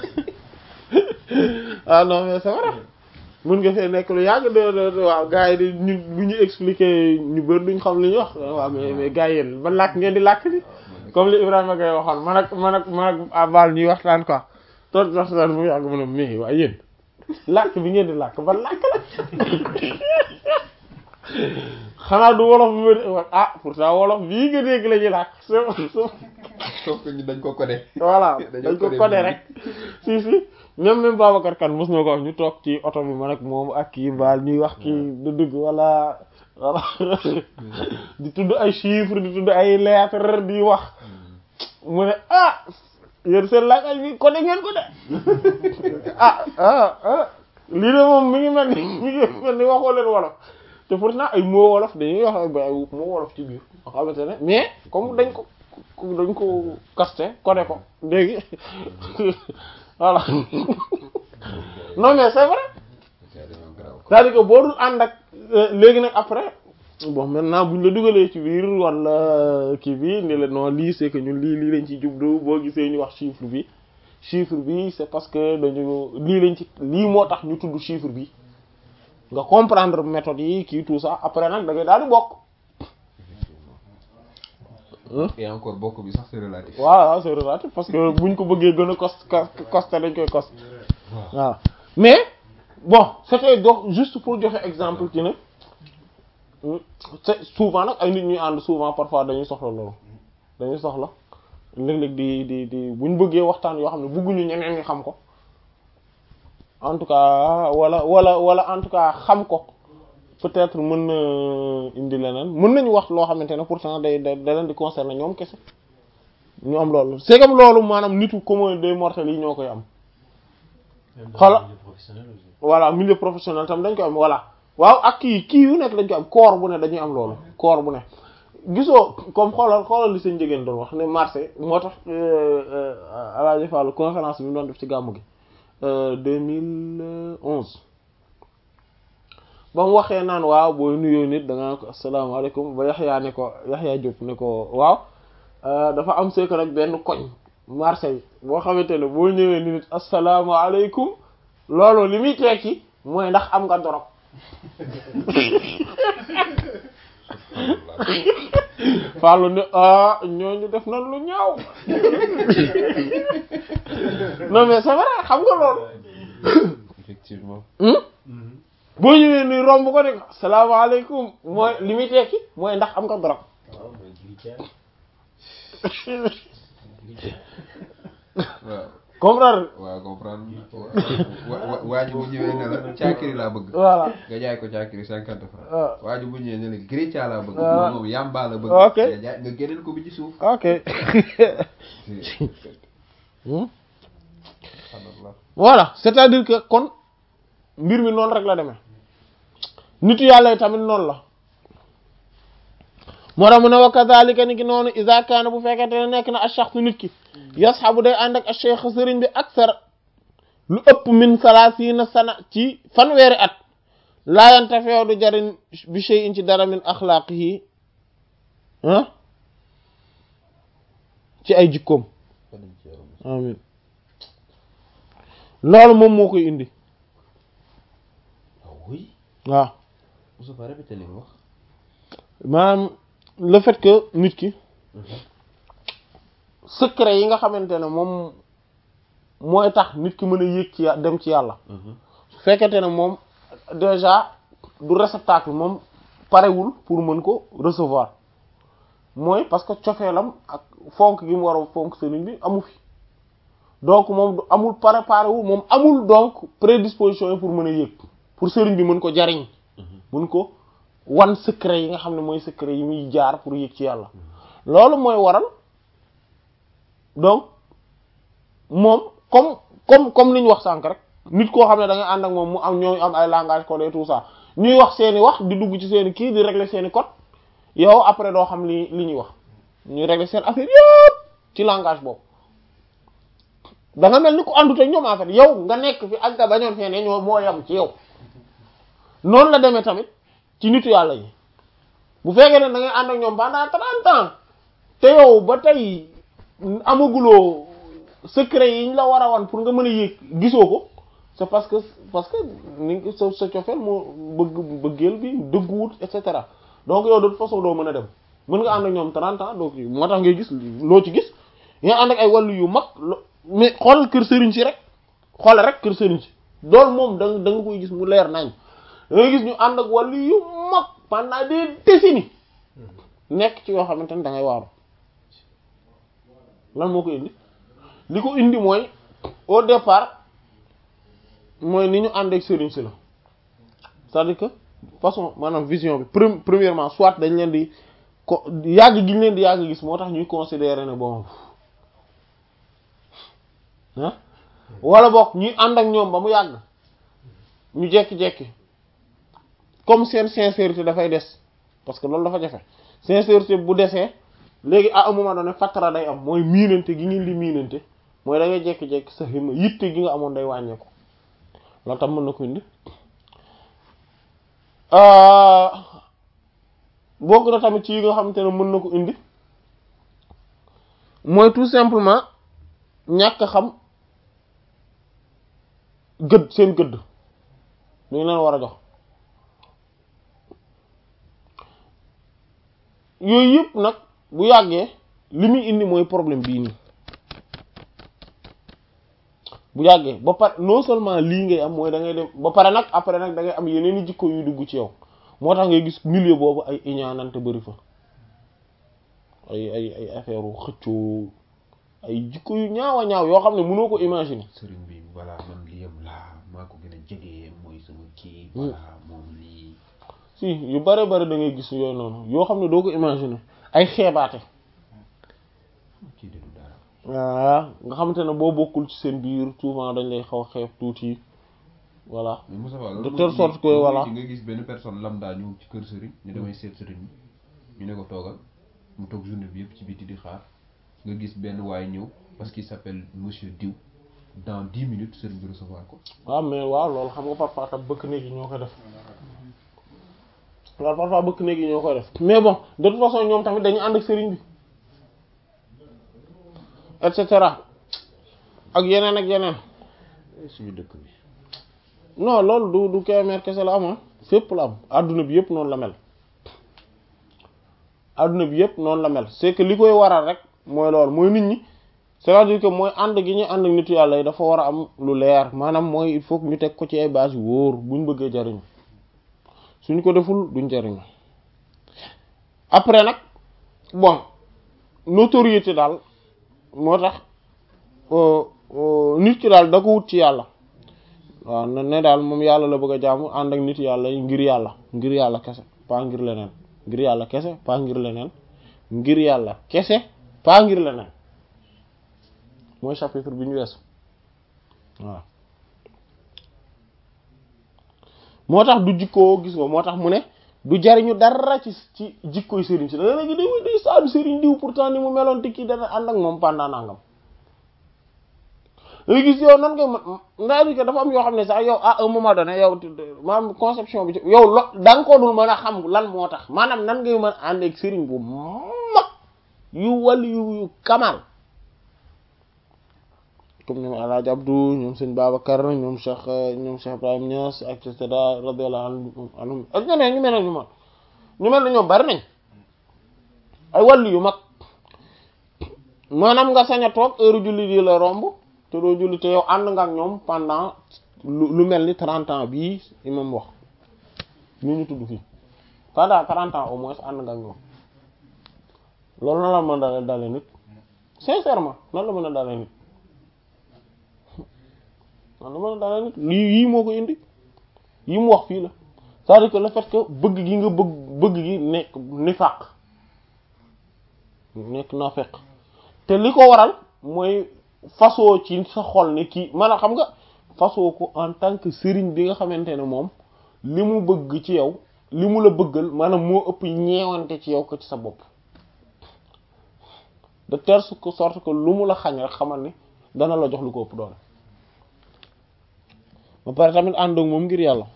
ah non mais c'est vrai mën nga fee nekk lu yàgg de de waaw gars yi di ñu bu ñu expliquer ñu bëri duñ xam li ñuy wax waaw mais mais gars yi yéen ba làkk ngeen di làkk ni comme li Ibrahima Gaye waxoon man ak man ak man ak Abal ñuy waxtaan quoi toog waxtaan bu yàgg mu ne mais waaye yéen làkk bi ngeen di làkk ba làkk la xanaa du wolof bi ma wax ah pourtant wolof bii nga dégg la ñuy làkk sauf que ñu dañ ko codé. voilà dañ ko codé rek si si même même Babacar Kane mos na ko wax ñu toog ci oto bi man ak moom ak kii baal ñuy wax kii du dëgg wala wala di tudd ay chiffres di tudd ay lettres di wax mu ne ah yéen seen langage bi codé ngeen ko de ah ah ah lii de moom mi ngi mel ni mi ngi mel ni waxoo leen wolof te pourtant ay mots wolof dañuy wax ay mots wolof ci biir nga xamante ne mais comme dañ ko dañ ko casté codé ko léegi voilà non mais c'est vrai c'est-à-dire que boo dul ànd ak léegi nag après bon maintenant buñ la dugalee ci biir wala kii bi ne la non lii c'est que ñun lii lii lañ ci jublu boo gisee ñu wax chiffre bi chiffre bi c'est parce que dañu lii lañ ci lii moo tax ñu tudd chiffre bi nga comprendre méthode yi kii tout ça après nag da ngay daal di bokk et encore bokk bi sax c'est relatif. waaw c'est relatif parce que buñ ko bëggee gën a cost coste dañ koy coste waaw mais bon c'était donc juste pour joxe exemple ci ne c'est souvent nag ay nit ñuy ànd souvent parfois dañuy soxla loolu dañuy soxla léeg-léeg di di di buñ bëggee waxtaan yoo xam ne bëgguñu ñeneen ñi xam ko en tout cas wala wala wala en tout cas xam ko peut-être mën na indi leneen mën nañu wax loo xamante ne pourtant day da da leen di concerner ñoom kese ñu am loolu c'est comme loolu maanaam nitu commun des mortels yi ñoo koy am xala voilà milieu professionnel tam dañ koy am voilà waaw ak kii kii yu nekk dañ koy am corps bu ne dañuy am loolu corps bu ne gisoo comme xoolal xoolal li seen jigéen doon wax ne marché moo tax Alaaji Fallu conférence bi mu doon def ci gàmmu gi deux mille onze ba mu waxee naan waaw booy nuyoo nit da nga ko asalaamaaleykum ba Yaxya ne ko Yaxya Diop ne ko waaw dafa am c'est que nag benn koñ Marseille boo xamante ne boo ñëwee ni nit asalaamaaleykum loolu li muy tekki mooy ndax am nga dorog Fallou ne ah ñooñu def nañ lu ñaaw non mais c'est vrai xam nga loolu effectivement. boo ñëwee ni romb ko ne salaamaaleykum mooy li muy tekki mooy ndax am nga dorog waaw comprendre waaw comprendre waa waa ji bu ñëwee ne la caakiri laa bëgg. voilà nga jaay ko caakiri cinquante francs. waaw waa ji bu ñëwee ne la grécia laa bëgg. voilà moom yamba la bëgg. ok nga jaay nga génneel ko bi ci suuf. ok voilà c'est-à-dire que kon mbir mi noonu rek la demee nitu yàlla yi tamit noonu la moo tax mu ne wa kadhalika ni ki noonu iza kaana bu fekkente ne nekk na ash-shakhsu nit ki yashabu day ànd ak ash-shaykh sëriñ bi aksar lu ëpp min salaasina sana ci fanweeri at laa yantafi'u du jariñ bi shay'in ci dara min axlaaqihi ah ci ay jikkoom amin loolu moom moo koy indi oui. waaw Moussa Ba répété li mu wax. maanaam le fait que nit ki secret yi nga xamante ne moom mooy tax nit ki mën a yéeg ci dem ci yàlla su fekkente ne moom déjà du réceptacle moom parewul pour mën ko recevoir mooy parce que cofeelam ak fonk gi mu war a fonk sëriñ bi amu fi donc moom du amul préparé wu moom amul donc prédisposition yi pour mën a yéeg pour sëriñ bi mën ko jariñ mën ko wan secret yi nga xam ne mooy secret yi muy jaar pour yéeg ci yàlla loolu mooy waral donc moom comme comme comme li ñu wax sànk rek nit koo xam ne da ngay ànd ak moom mu am ñoo am ay langage codé tout ça ñuy wax seeni wax di dugg ci seeni kii di régler seeni code yow après doo xam li li ñuy wax ñuy régler seen affaire yëpp ci langage boobu da nga mel ni ko àndut ak ñoom en fait yow nga nekk fi ak nga bañoon fee ne ñoo moo yam ci yow noonu la demee tamit ci nitu yàlla yi bu fekkee ne da ngay ànd ak ñoom pendant trente ans te yow ba tey amaguloo secret yi ñu la war a wan pour nga mën a yéeg gisoo ko c'est parce que parce que ni sa sa cofeel moo bëgg bëggeel bi dëgguwut et cetera donc yow de toute façon doo mën a dem mën nga ànd ak ñoom trente ans donc moo tax ngay gis loo ci gis nga ànd ak ay wàllu yu mag mais xool kër sëriñ si rek xool rek kër sëriñ si loolu moom da da nga koy gis mu leer nañ da ngay gis ñu ànd ak wàllu yu mag pendant des décennies nekk ci yoo xamante ne da ngay waaru lan moo ko indi li ko indi mooy au départ mooy ni ñu ànd ak sëriñ si la c'est-à-dire que façon maanaam vision bi premièrement soit dañ leen di ko yàgg gi ñu leen di yàgg gis moo tax ñuy considérer ne bon ah wala boog ñuy ànd ak ñoom ba mu yàgg ñu jekki-jekki comme seen sincérité dafay des parce que loolu dafa jafe sincérité bu desee léegi à un moment donné fattara day am mooy miinante gi ngeen di miinante mooy da ngay jekki-jekki sa himma yitte gi nga amoon day wàññeeku loolu tam mën na ko indi bokk na tamit ci yi nga xamante ne mën na ko indi mooy tout simplement ñàkk a xam gëdd seen gëdd ñu ngi leen war a jox yooyu yëpp nag bu yàggee li muy indi mooy problème bii nii bu yàggee ba pare non seulement lii ngay am mooy da ngay dem ba pare nag après nag da ngay am yeneen i jikko yu dugg ci yow moo tax ngay gis milieu boobu ay iñaanante bari fa ay ay ay affaire u xëccoo ay jikko yu ñaaw a ñaaw yoo xam ne mënoo ko imaginer. sëriñ bi voilà man lii yam laa maa ko gën a jege mooy sama kii. voilà moom lii. si yu bare bare da ngay gis yooyu noonu yoo xam ne doo ko imaginer ay xeebaate. kii de du dara. waaw nga xamante ne boo bokkul ci seen biir souvent dañ lay xaw a xeeb tuuti voilà. mais Moussa Fall de telle sorte que voilà. nga gis benn personne lambda ñëw ci kër sëriñ ñu damay seet sëriñ bi ñu ne ko toogal mu toog journée bi yëpp ci biti di xaar nga gis benn waay ñëw parce qu'il s'appelle monsieur Diw dans dix minutes sëriñ bi recevoir ko. waaw mais waaw loolu xam nga parfois tam bëkk néeg yi ñoo koy def loolu parfois bëkk néeg yi ñoo koy def mais bon de toute façon ñoom tamit dañu ànd ak sëriñ bi et cetera ak yeneen ak yeneen. suñu dëkk bi. non loolu du du Kébémer kese la am fépp la am adduna bi yëpp noonu la mel adduna bi yëpp noonu la mel c'est que li koy waral rek mooy loolu mooy nit ñi c'est-à-dire que mooy ànd gi ñu ànd ak nitu yàlla yi dafa war a am lu leer maanaam mooy il faut que ñu teg ko ci ay base yu wóor buñ bëggee jariñu suñ ko deful duñ jariñu après nag bon notoriété daal moo tax nit ki daal da ko wut ci yàlla waaw ne ne daal moom yàlla la bëgg a jaamu ànd ak nit yàlla yi ngir yàlla ngir yàlla kese pas ngir leneen ngir yàlla kese pas ngir leneen ngir yàlla kese pas ngir leneen mooy chapitre bi ñu weesu waaw moo tax du jikkoo gis nga moo tax mu ne du jariñu dara ci ci jikkooy sëriñ si da léegi day day saadu sëriñ diw pourtant ni mu meloon te kii dana ànd ak moom pendant nangam léegi gis yow nan ngay ndaa di ko dafa am yoo xam ne sax yow à un moment donné yow maanaam conception bi ci yow lo da nga ko dul mën a xam lan moo tax maanaam nan ngay mën a ànd ak sëriñ bu mag yu wàllu yu yu kamal comme ñoom Alaaji Abdou ñoom sëñ Babacar ñoom Cheikh ñoom Cheikh Ibrahim Niass et cetera radiyallahu anhum ak ñeneen ñu mel ne ñu ma ñu mel ne ñoom bari nañ ay wàllu yu mag maanaam nga sañ a toog heure julli di la romb te doo julli te yow ànd nga ak ñoom pendant lu mel ni trente ans bii imam wax ñu ñu tudd fii pendant trente ans au moins ànd nga ak ñoom loolu nan la mën a dalee nit sincèrement nan la mën a dalee nit nan la mën a dalee nit lii yii moo ko indi yi mu wax fii la c'est-à-dire que le fait que bëgg gi nga bëgg bëgg gi nekk nifaq nekk naafeq te li ko waral mooy fasoo ci sa xol ne kii maanaam xam nga fasoo ko en tant que sëriñ bi nga xamante ne moom li mu bëgg ci yow li mu la bëggal maanaam moo ëpp ñeewante ci yow ko ci sa bopp de telle sorte que lu mu la xañ rek xamal ni dana la jox lu ko ëpp doole ba pare tamit ànd ak moom ngir yàlla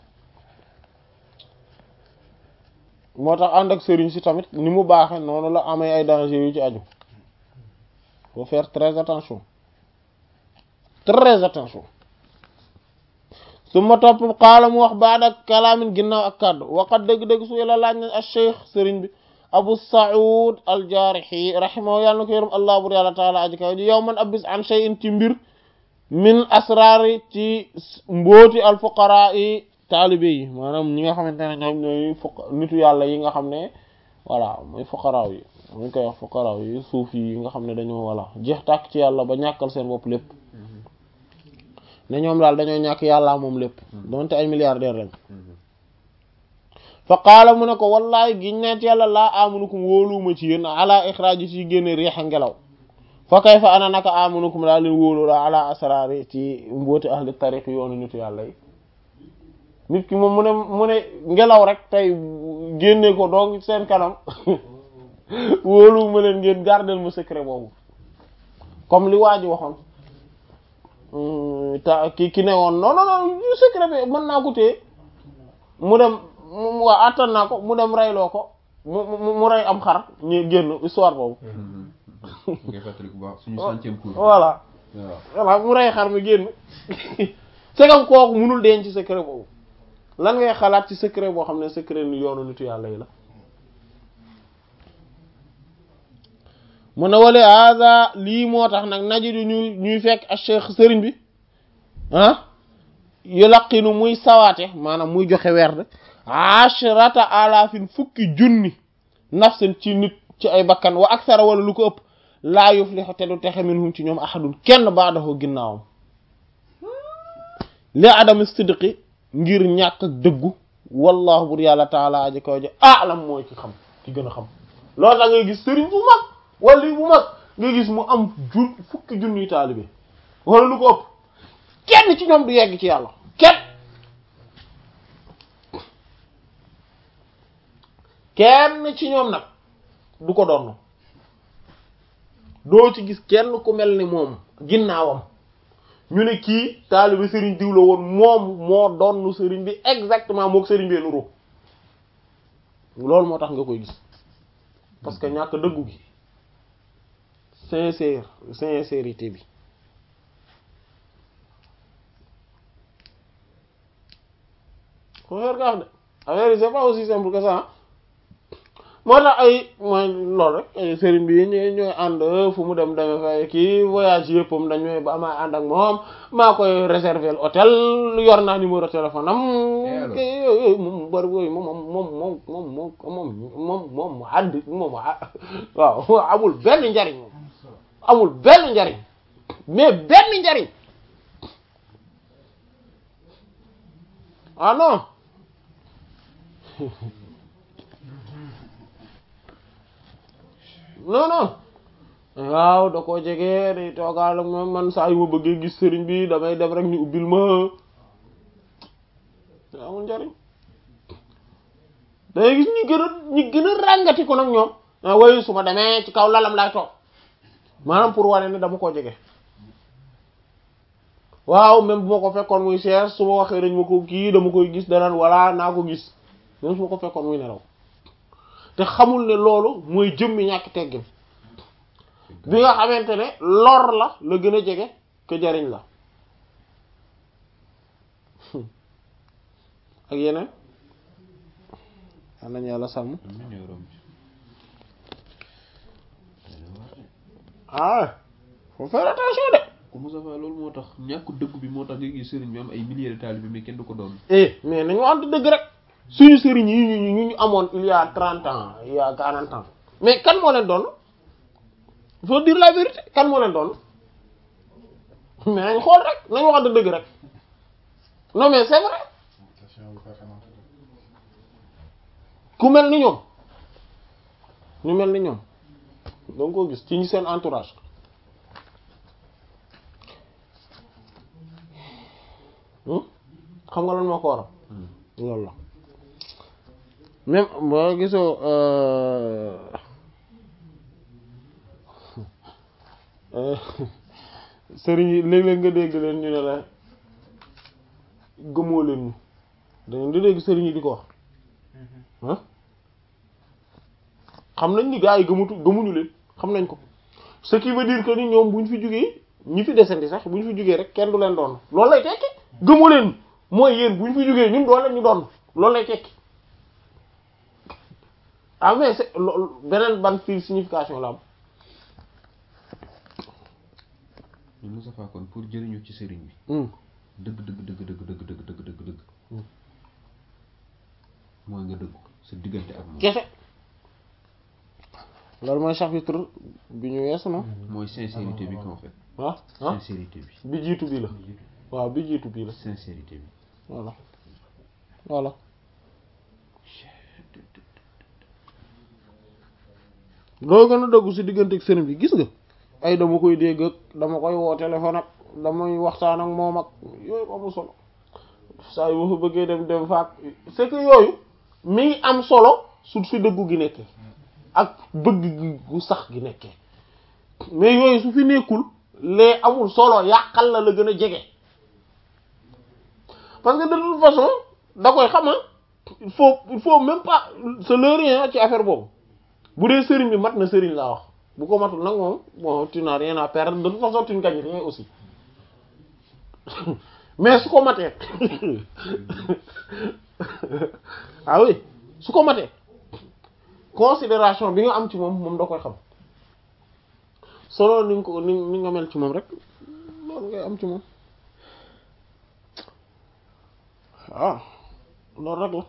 moo tax ànd ak sëriñ si tamit ni mu baaxe noonu la amee ay danger yu ci aju faut faire très attention très attention su ma topp xaala mu wax baad ak kalaamin ginnaaw ak kàddu waqat dëgg-dëgg su la laaj nañ al cheikh sëriñ bi Abu Saoud al-Jarihi rahimahu yàlla na ko yërëm allah bur yàlla taala aji kaw ji yow man abbis an shay'in ci mbir min asraari ci mbooti al fuqaraa yi taalibe yi maanaam ñi nga xamante ne ñoom ñooy fuq nitu yàlla yi nga xam ne voilà mooy fuqaraa yi ñu koy wax fuqaraa yi suuf yi nga xam ne dañoo voilà jeex tàkk ci yàlla ba ñàkkal seen bopp lépp ne ñoom daal dañoo ñàkk yàllaa moom lépp donte ay milliardaire lañ fa qaala mu ne ko wallahi giñ neet yàlla laa amanukum wóoluwuma ci yéen ala ixraaji ci génne riixa ngelaw fa kay fa ana naka amanukum daa leen wóolu la ala asraari ci mbooti ahli tariq yoonu nitu yàlla yi nit ki moom mu ne mu ne ngelaw rek tey génne ko donc seen kanam wóoluwuma leen ngeen gardel ma secret boobu comme li waa ji waxoon ta ki ki ne woon non non non secret bi mën naa ko téye mu dem mu waa attan naa ko mu dem reyloo ko mu mu mu rey am xar ñu génn histoire boobu. ngay fàttali bu baax suñu centième cours. voilà voilà mu rey xar mi génn c'est comme kooku mënul denc ci secret boobu lan ngay xalaat ci secret boo xam ne secret ni yoonu nitu yàlla yi la. mu ne wale hada lii moo tax nag najidu ñuy ñuy fekk ak cheikh sëriñ bi ah yu laqinu muy sawaate maanaam muy joxe werd ashrata alafin fukki junni nafsin ci nit ci ay bakkan wa aksara wala lu ko ëpp laa yuflihu te du texe minhum ci ñoom ahadun kenn baadahu ginnaawam li adam sidqi ngir ñàkk ak dëggu wallahu bur yàlla taala aji kaw ji a'lam mooy ci xam ci gën a xam loolu tax ngay gis sëriñ bu mag wala lii bu mag nga gis mu am jun fukki junniy taalibe wala lu ko ëpp kenn ci ñoom du yegg ci yàlla kenn kenn ci ñoom nag du ko doon doo ci gis kenn ku mel ni moom ginnaawam ñu ne kii taalibe sëriñ diw la woon moom moo doon sëriñ bi exactement mook sëriñ bee nuroo loolu moo tax nga koy gis parce que ñàkk dëggu gi sincère sincérité bi xoolal nga xam ne affaire yi c'est pas aussi simple que ça moo tax ay mooy loolu rek ay sëriñ bi ñooy ñooy ànd fu mu dem demee fay kii voyage yëppam dañuy ba maa ànd ak moom maa koy réserver hôtel yor naa numéro téléphone am kii yooyu moom bari yooyu moom moom moom moom moom moom moom moom ànd moom waaw amul benn njariñ moom amul benn njariñ mais benn njariñ ah non non non waaw da koo jege day toogaal ak moom man saa yu ma bëggee gis sëriñ bi damay dem rek ñu ubbil ma amul njariñ day gis ñi gën a ñi gën a ràngati ko nag ñoom ah way su ma demee ci kaw lalam laay toog maanaam pour wane ne dama koo jege waaw même bu ma ko fekkoon muy seer su ma waxee dañ ma ko kii dama koy gis danaan walla naa ko gis même su ma ko fekkoon muy nelaw te xamul ne loolu mooy jëmmi ñàkk teggin bi nga xamante ne lor la la gën a jege que jariñ la ak yeneen am nañu yàlla sàmm ah faut faire attention de ko Moussa Fall loolu moo tax ñàkk dëgg bi moo tax nga gis sëriñ bi am ay milliers de talibé mais kenn du ko doon eh mais nañu wax dëgg rek suñu sëriñ yi ñu ñu ñu amoon il y a trente ans il y a quarante ans mais kan moo leen doon il faut dire la vérité kan moo leen doon mais nañ xool rek nañ wax dëgg rek non mais c'est vrai ku mel ni ñoom ñu mel ni ñoom danga ko gis ci ñu seen entourage xam nga lan moo ko waral loolu la même boo gisoo sëriñ yi léeg-léeg nga dégg leen ñu ne la gëmoo leen ñu dañu di dégg sëriñ yi di ko wax ah xam nañ ni gaa yi gëmutu gëmuñu leen xam nañ ko ce qui veut dire que ni ñoom bu ñu fi jógee ñi fi desandi sax bu ñu fi jógee rek kenn du leen doon loolu lay tekki gëmu leen mooy yéen bu ñu fi jógee ñun doo leen ñu doon loolu lay tekki ah mais c'est loolu beneen ban fii signification la am. ñu Moussa Fall kon pour jëriñu ci sëriñ bi. dëgg dëgg dëgg dëgg dëgg dëgg dëgg dëgg dëgg. mooy nga dëgg sa diggante ak moom. kese loolu mooy chapitre bi ñu weesu na. mooy sincérité bi en fait. ah ah sincérité bi. bi jiitu bii la. waaw bi jiitu bii la. sincérité bi. voilà voilà. loo gën a dëggu ci diggante ak sëriñ bi gis nga ay dama koy dégg ak dama koy woo téléphone ak damay waxtaan ak moom ak yooyu amul solo saa yu ma fa bëggee dem dem faak c'est que yooyu mi ngi am solo su fi dëggu gi nekkee ak bëgg gi gu sax gi nekkee mais yooyu su fi nekkul lee amul solo yàqal la la gën a jege parce que de toute façon da koy xama il faut il faut même pas se leurrer ci affaire boobu bu dee sëriñ bi mat na sëriñ laa wax bu ko matul nag moom bon tu n'as rien à perdre de toute façon tu ne gagnes rien aussi mais su ko matee ah oui su ko matee considération bi nga am ci moom moom da koy xam solo ni nga ko ni ni nga mel ci moom rek loolu ngay am ci moom waaw loolu rek la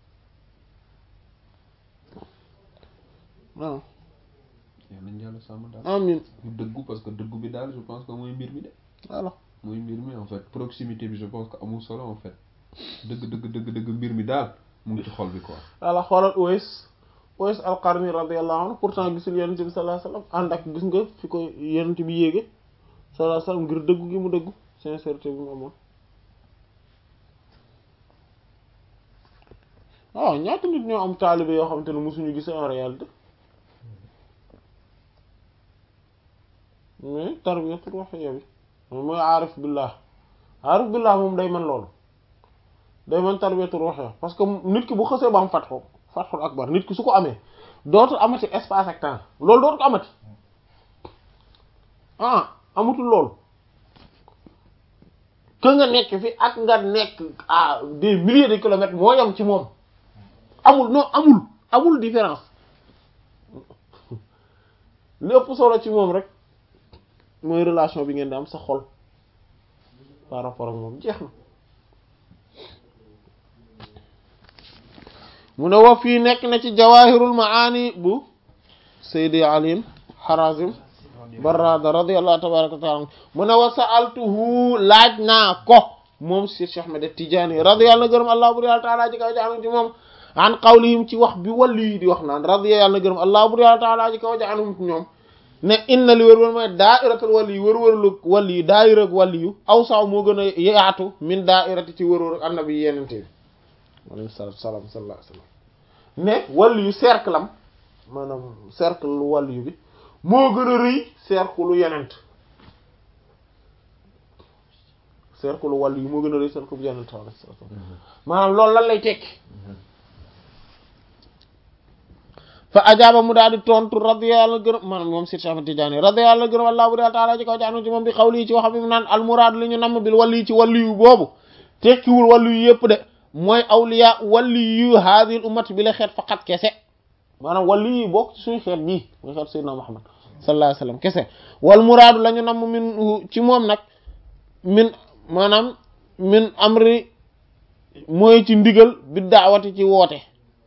waaw yal nañu yàlla sàmm daal. amiin ñu dëggu parce que dëggu bi daal je pense que mooy mbir mi de. voilà mooy mbir mi en fait proximité bi je pense que amul solo en fait dëgg dëgg dëgg dëgg mbir mi daal mu ngi ci xol bi quoi. voilà xoolal Uways Uways al-Qarni radiyallahu anhu pourtant gisul Yonent bi sallallahu alayhi wasallam ànd ak gis nga fi ko Yonent bi yéege sallallahu alayhi wasallam ngir dëggu gi mu dëggu sincérité bi mu amoon waaw ñaata nit ñoo am taalibe yoo xamante ne mosuñu gis en réalité mais tarbiyatul ruhiyya bi mooy aarif billah aarif billah moom day man loolu day man tarbiyatul ruhiyya parce que nit ki bu xësee ba am fatxu fatxul akbar nit ki su ko amee dootul amati espace ak temps loolu dootul ko amati ah amatul loolu que nga nekk fi ak nga nekk à des milliers de kilomètres moo yam ci moom amul non amul amul différence li ëpp solo ci moom rek mooy relation bi ngeen di am sa xol par rapport ak moom jeex na mu ne wa fii nekk na ci jawahirul maani bu Seydi Ali Harazim Barrada radiyallahu tabaraka wa taala mu ne wa sa'altuhu laaj naa ko moom si Cheikh Ahmed Tidiane radiyallahu gërëm allah bur yàlla taala ji kaw jaanu ci moom an qawlihim ci wax bi wàllu yi di wax naan radiyallahu gërëm allah bur yàlla taala ji kaw jaanu ci ñoom ne inna li wër wër mooy daa'iratul wali yi wër wërlu wali yi daa'ira wali yu aw saw moo gën a yaatu min daa'irati ci wër wër annabi yenente bi alayhi salaatu salaam sallallahu alayhi wasallam ne wali yu cercle am maanaam cercle lu wali yu bi moo gën a rëy cercle lu yenent cercle lu wali yu moo gën a rëy cercle bu yenent alayhi salaatu maanaam loolu lan lay tekki fa ajaaba mu daal di tontu radiyallahu gërëm maanaam moom Seydi Ahmad Tijaani radiyallahu gërëm Allah bu ta'ala ji kaw jaanu ci moom bi xawli ci wax bi mu naan almuraad li ñu namm bil wali ci wali yu boobu tekkiwul wali yu yëpp de mooy awliya wali yu haadil ummati bi la xeet faqat kese maanaam wali yi bokk ci suñu xeet bii mooy xeet Seydina Muhammad sallallahu alayhi wasallam kese wal muraadu la ñu namm min ci moom nag min maanaam min amri mooy ci ndigal bi daawati ci woote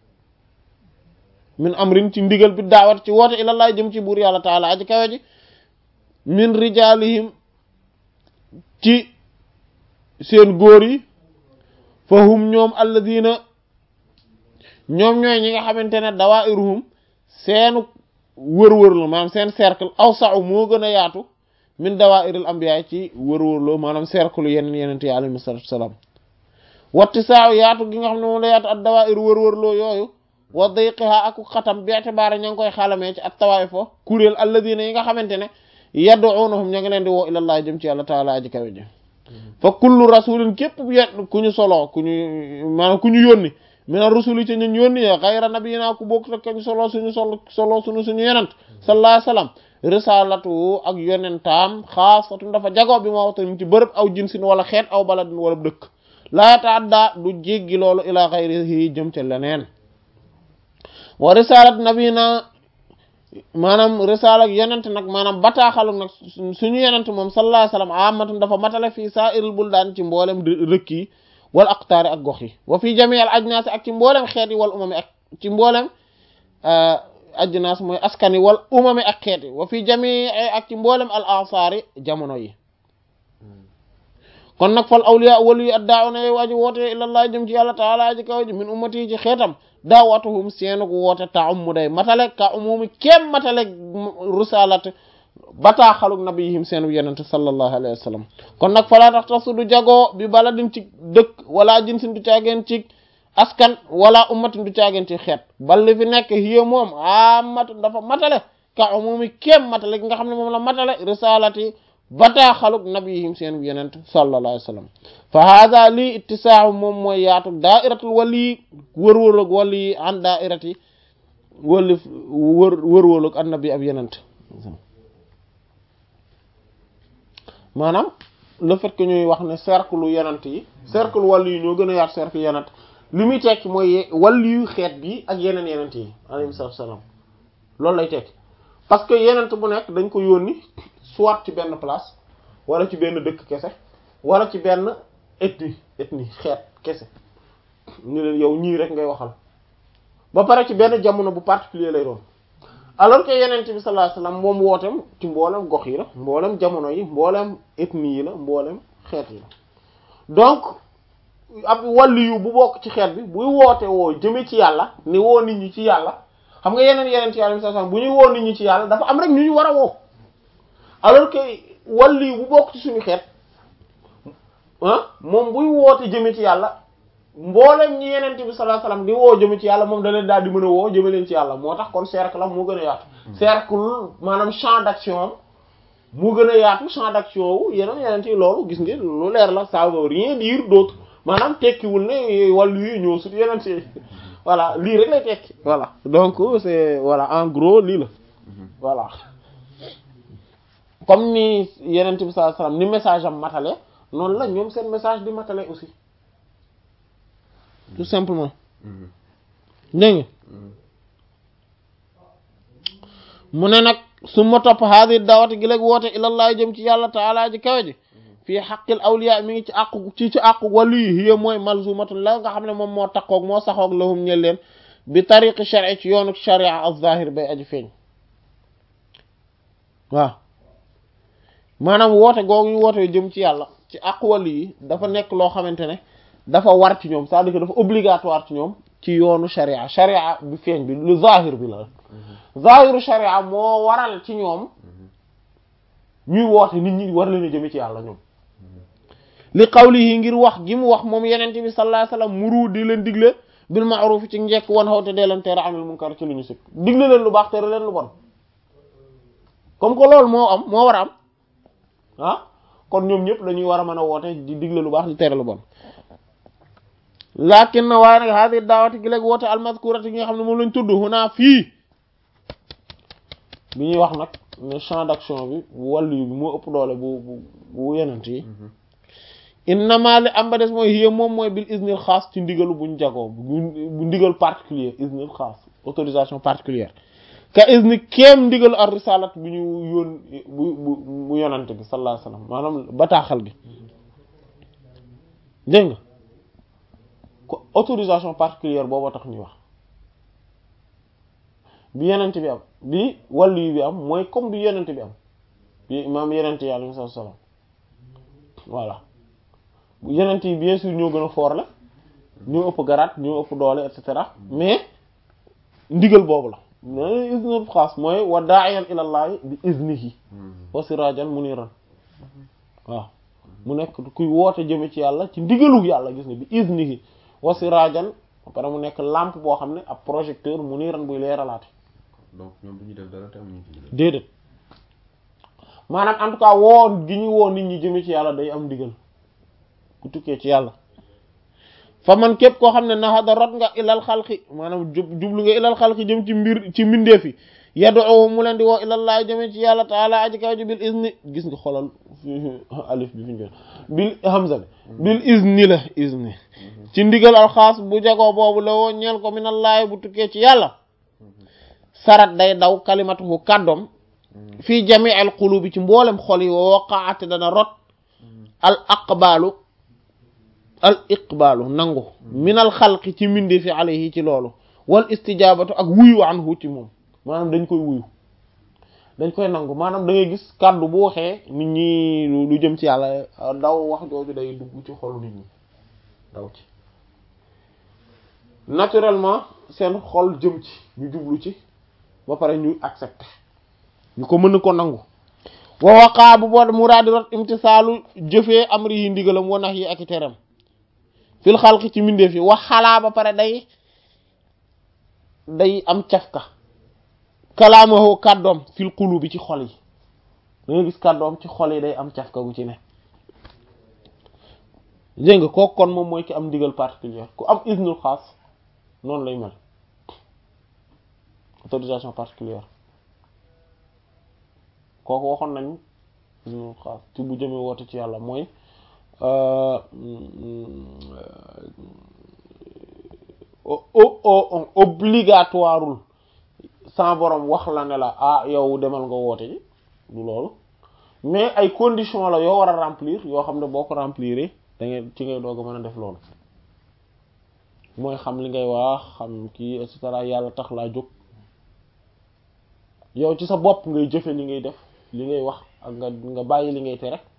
min amrin ci ndigal bi daawat ci woote ilallah jëm ci buur yàlla taala aji kawe ji min rijalihim ci seen góor yi fahum ñoom alladina ñoom ñooy ñi nga xamante ne dawairuhum seenu wër-wër la maanaam seen cercle aw sa'u moo gën a yaatu min dawairil anbiya ci wër-wër la maanaam cercle yeneen yeneen yi alayhi salaatu wasalaam watti saaw yaatu gi nga xam ne moom la yaatu ak dawairu wër-wër loo yooyu wa dayqiha ak xatam beete baara ña ngi koy xalamee ci at tawaay fo kuréel alladina yi nga xamante ne yad'unahum ña ngi leen di woo ilallah jëm ci yàlla taala aji kawe ji fa kullu rasulin képp yet ku ñu solo ku ñu maanaam ku ñu yónni mina rusuli ci ñu yónni ya ghayra nabiyina ku bokk rek ñu solo suñu solo solo suñu suñu yonent sallallahu alayhi wasallam risalatu ak yonentam xaasatun dafa jago bi moo waxtaan ci bërëb aw jinsin wala xeet aw baladin wala dëkk laa ta'adda du jéggi loolu ila ghayrihi jëm ca leneen wa risalat nabina maanaam risala ak yenent nag maanaam bataaxalu nag suñu yenent moom sallallahu alayhi wasallam amatun dafa matale fii sa'iril buldaan ci mboolem rëkk yi wal aqtaari ak gox yi wa fii jami' al ajnaas ak ci mboolem xeet yi wal umami ak ci mboolem ajnaas mooy askan yi wal umami ak xeet yi wa fii jami' ak ci mboolem al asaari jamono yi kon nag fal awliya wali yu addaa'una yoy waaji woote ilallah jëm ci yàlla taala ji kaw ji min ummati ci xeetam daawatuhum seenu ko woote taum mu day matale ka umumi kem matale risalat bataaxaluk nabiyihim seenu yenente sallallahu alayhi wa sallam kon nag falaa tax tax su du jagoo bi baladin ci dëkk wala jinsin du caageen ci askan wala ummatin du caageen ci xeet balli fi nekk hiya moom amatu dafa matale ka umumi kem matale gi nga xam ne moom la matale risalati bataaxaluk nabiyihim seenu yenente sallallahu alayhi wa sallam fa hada lii ittisaahu moom mooy yaatu daairatul wali wërwërlug wali an daairati wali wër wërwërlug annabi ab yenent maanaam le fait que ñuy wax ne cercle yenent yi cercle wali yi ñoo gën a yaatu cercle yenent li muy tekki mooy wali yu xeet bi ak yeneen yenent yi alayhi salaam loolu lay tekki parce que yenent bu nekk dañ ko yónni soit ci benn place wala ci benn dëkk kese wala ci benn ethnie ethnie xeet kese ñu leen yow ñii rek ngay waxal ba pare ci benn jamono bu particulier lay doon alors que yenent bi sallallahu alayhi wasallam moom wootem ci mboolem gox yi la mboolem jamono yi mboolem ethnie yi la mboolem xeet yi la donc ab waliyu bu bokk ci xeet bi buy woote woo jëme ci yàlla ni woo nit ñi ci yàlla xam nga yeneen yeneen ci yàlla sallallahu alayhi wasallam bu ñuy woo nit ñi ci yàlla dafa am rek ñu ñu war a woo alors que waliyu bu bokk ci suñu xeet ah moom buy woote jëme ci yàlla mboolem ñi yeneen bi sallallahu alayhi wasallam di woo jëme ci yàlla moom da leen daal di mën a woo jëme leen ci yàlla moo tax kon cercle la moo gën a yaatu cercle maanaam champ d'action moo gën a yaatu champ d'action wu yeneen yeneen yi loolu gis ngeen lu leer la ça veut rien dire d'autre maanaam tekkiwul ne wàllu yi ñoo sut yeneen ci voilà lii rek lay tekki voilà donc c'est voilà en gros lii la voilà comme ni yeneen bi sallallahu alayhi wasallam ni message am matale noonu la ñoom seen message di matale aussi tout simplement dégg nga mu ne nag su ma topp haadi dawati gi léegi woote ilallaah jëm ci yàlla taala ji kawe ji fii xaqil awliya mi ngi ci àqu ci ci àqu wàllu yi hiya mooy malzumatun la nga xam ne moom moo takkoog moo saxoog lahum ñel leen bi tariqi shar'i ci yoonu sharia az-zahir bay aji feeñ waaw maanaam woote googu ñu woote jëm ci yàlla ci àqu wàllu yi dafa nekk loo xamante ne dafa war ci ñoom c'est-à-dire que dafa obligatoire ci ñoom ci yoonu sharia sharia bi feeñ bi lu zahir bi la zahiru sharia moo waral ci ñoom ñuy woote nit ñi war leen a jëme ci yàlla ñoom li qawlihi ngir wax gi mu wax moom yenente bi sallallahu alayhi wasallam muru di leen digle bil ma'ruf ci njekk wan xawte dee leen tere anil munkar ci lu ñu sëkk digle leen lu baax tere leen lu bon comme que loolu moo am moo war a am ah kon ñoom ñëpp dañuy war a mën a woote di digle lu baax di tere lu bon lakin na waaye nag hadi daawati gi léegi woote almaskurati gi nga xam ne moom lañ tudd huna fii bi ñuy wax nag ne champ d'action bi wàllu bi moo ëpp doole bu bu bu yenent yi innama li am ba des mooy hiya moom mooy bil iznil xaas ci ndigalu buñ jagoo bu ndigal particulier iznil xaas autorisation particulière ka izni kéem ndigalu ar risalat bu ñu yóon bu bu bu yonante bi sallallahu alayhi wasallam maanaam bataaxal gi dégg nga ko autorisation particulière booba tax ñuy wax bi yenente bi am bi wàllu yi bi am mooy comme bi yenente bi am bi maam yenente yi alayhi salaam voilà bu yenente yi bien sûr ñoo gën a fort la ñoo ëpp garaat ñoo ëpp doole et cetera mais ndigal boobu la mais iznul xaas mooy wa da'iyan ila Allah bi iznihi wa sirajan muniran waaw mu nekk kuy woote jëme ci yàlla ci ndigalu yàlla gis nga bi iznihi wa sirajan ba pare mu nekk lampe boo xam ne ab projecteur muniran buy leeralaate donc ñoom du ñu def dara te amuñu ci ndigal déedéet maanaam en tout cas woo gi ñu woo nit ñi jëme ci yàlla day am ndigal ku tukkee ci yàlla fa man képp koo xam ne nahada rot nga ilal xalqi maanaam jublu nga ilal xalqi jëm ci mbir ci mbindeef yi yad'u mu leen di woo ilallaahi jëme ci yàlla taala aji kaw ji bil izni gis nga xolal alif bi fi ñu bil hamza bi bil izni la izni ci ndigal alxaas bu jagoo boobu la woo ñeel ko minallaahi bu tukkee ci yàlla sarat day daw kalimatuhu kàddoom fii jami al qulubi ci mboolem xol yi wa waqaate dana rot al aqbalu al iqbalu nangu minal xalqi ci mbindi fi alayhi ci loolu wal istijabatu ak wuyu anhu ci moom maanaam dañ koy wuyu dañ koy nangu maanaam da ngay gis kàddu bu waxee nit ñi lu jëm ci yàlla daw wax jooju day dugg ci xolu nit ñi daw ci naturellement seen xol jëm ci ñu jublu ci ba pare ñu accepter ñu ko mën ko nangu wa waqaa bu boo muraadi rot imtisaalu jëfee amri yi ndigalam wa nax yi ak i teram fil xalqi ci mbindeef yi wax xalaa ba pare day day am cafka kalaamahu kàddoom fil qulubi ci xol yi da nga gis kàddoom ci xol yi day am cafka gu ci ne dégg nga kooku kon moom mooy ki am ndigal particulier ku am iznul xaas noonu lay mel autorisation particulière kooku waxoon nañ iznul xaas ci bu jëmee woote ci yàlla mooy obligatoireul sa borom wax la ne la ah yow demal nga woote ji du loolu mais ay conditions la yoo war a remplir yoo xam ne boo ko remplir da ngay ci ngay doog a mën a def loolu mooy xam li ngay wax xam kii et cetera yàlla tax laa jóg yow ci sa bopp ngay jëfe li ngay def li ngay wax ak nga nga bàyyi li ngay tere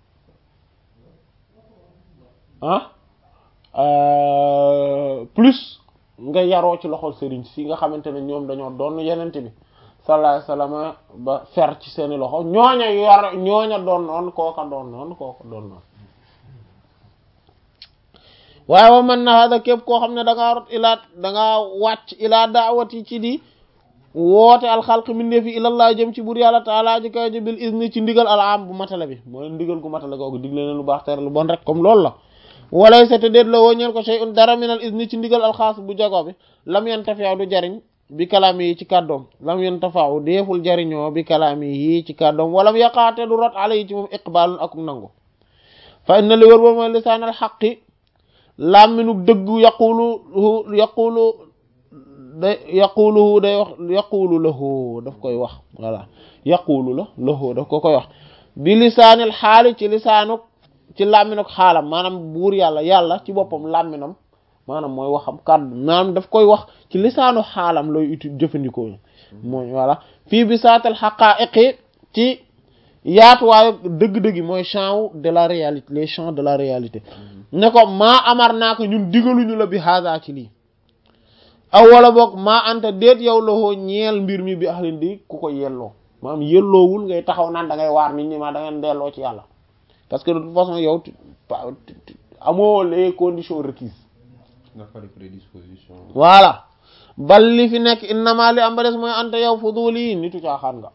ah plus nga yaroo ci loxol sëriñ si nga xamante ne ñoom dañoo doon yenente bi sallallahu alayhi wasallam ba fer ci seeni loxo ñooña yor ñooña doon noonu kooka doon noonu kooka doon noonu waaye wa man na hada képp koo xam ne da ngaa rot ilaa da ngaa wàcc ilaa daawati ci di woote alxalq mindeef yi ilallah jëm ci buur yàlla taala ji kaw ji bil izni ci ndigal al am bu matala bi mooy ndigal gu matala googu digle leen lu baax tere lu bon rek comme loolu la walay sa te déet la woo ñeel ko shay'un dara min al izni ci ndigal al xaas bu jago bi lam yantafi'u du jariñ bi kalaami yi ci kàddoom lam yantafa'u deeful jariñoo bi kalaami yi ci kàddoom walam yaqaate du rot ala yi ci moom iqbaalun akum nangu fa inna li wër ba mooy lisaan al xaqi làmminu dëggu yaqulu yaqulu day yaquluhu day wax yaqulu lahu daf koy wax voilà yaqulu la lahu daf ko koy wax bi lisaanil xaali ci lisaanuk ci làmminuk xaalam maanaam buur yàlla yàlla ci boppam làmminam maanaam mooy waxam kàddu maanaam daf koy wax ci lisaanu xaalam looy uti jëfandikoo mooy voilà fii bi saatal xaqaa'iqi ci yaatuwaayu dëgg-dëgg mooy champ de la réalité les champs de la réalité ne ko maa amar naa ko ñun digaluñu la bi haza ci lii aw wala boog maa anta déet yow loxoo ñeel mbir mi bi ahlin di ku ko yelloo maanaam yelloowul ngay taxaw naan da ngay waar nit ñi ma da ngeen delloo ci yàlla parce que de toute façon yow amoo les conditions requises nga fari prédisposition voilà bal li fi nekk innama li am ba des mooy anta yow fuduli nitu caaxaan nga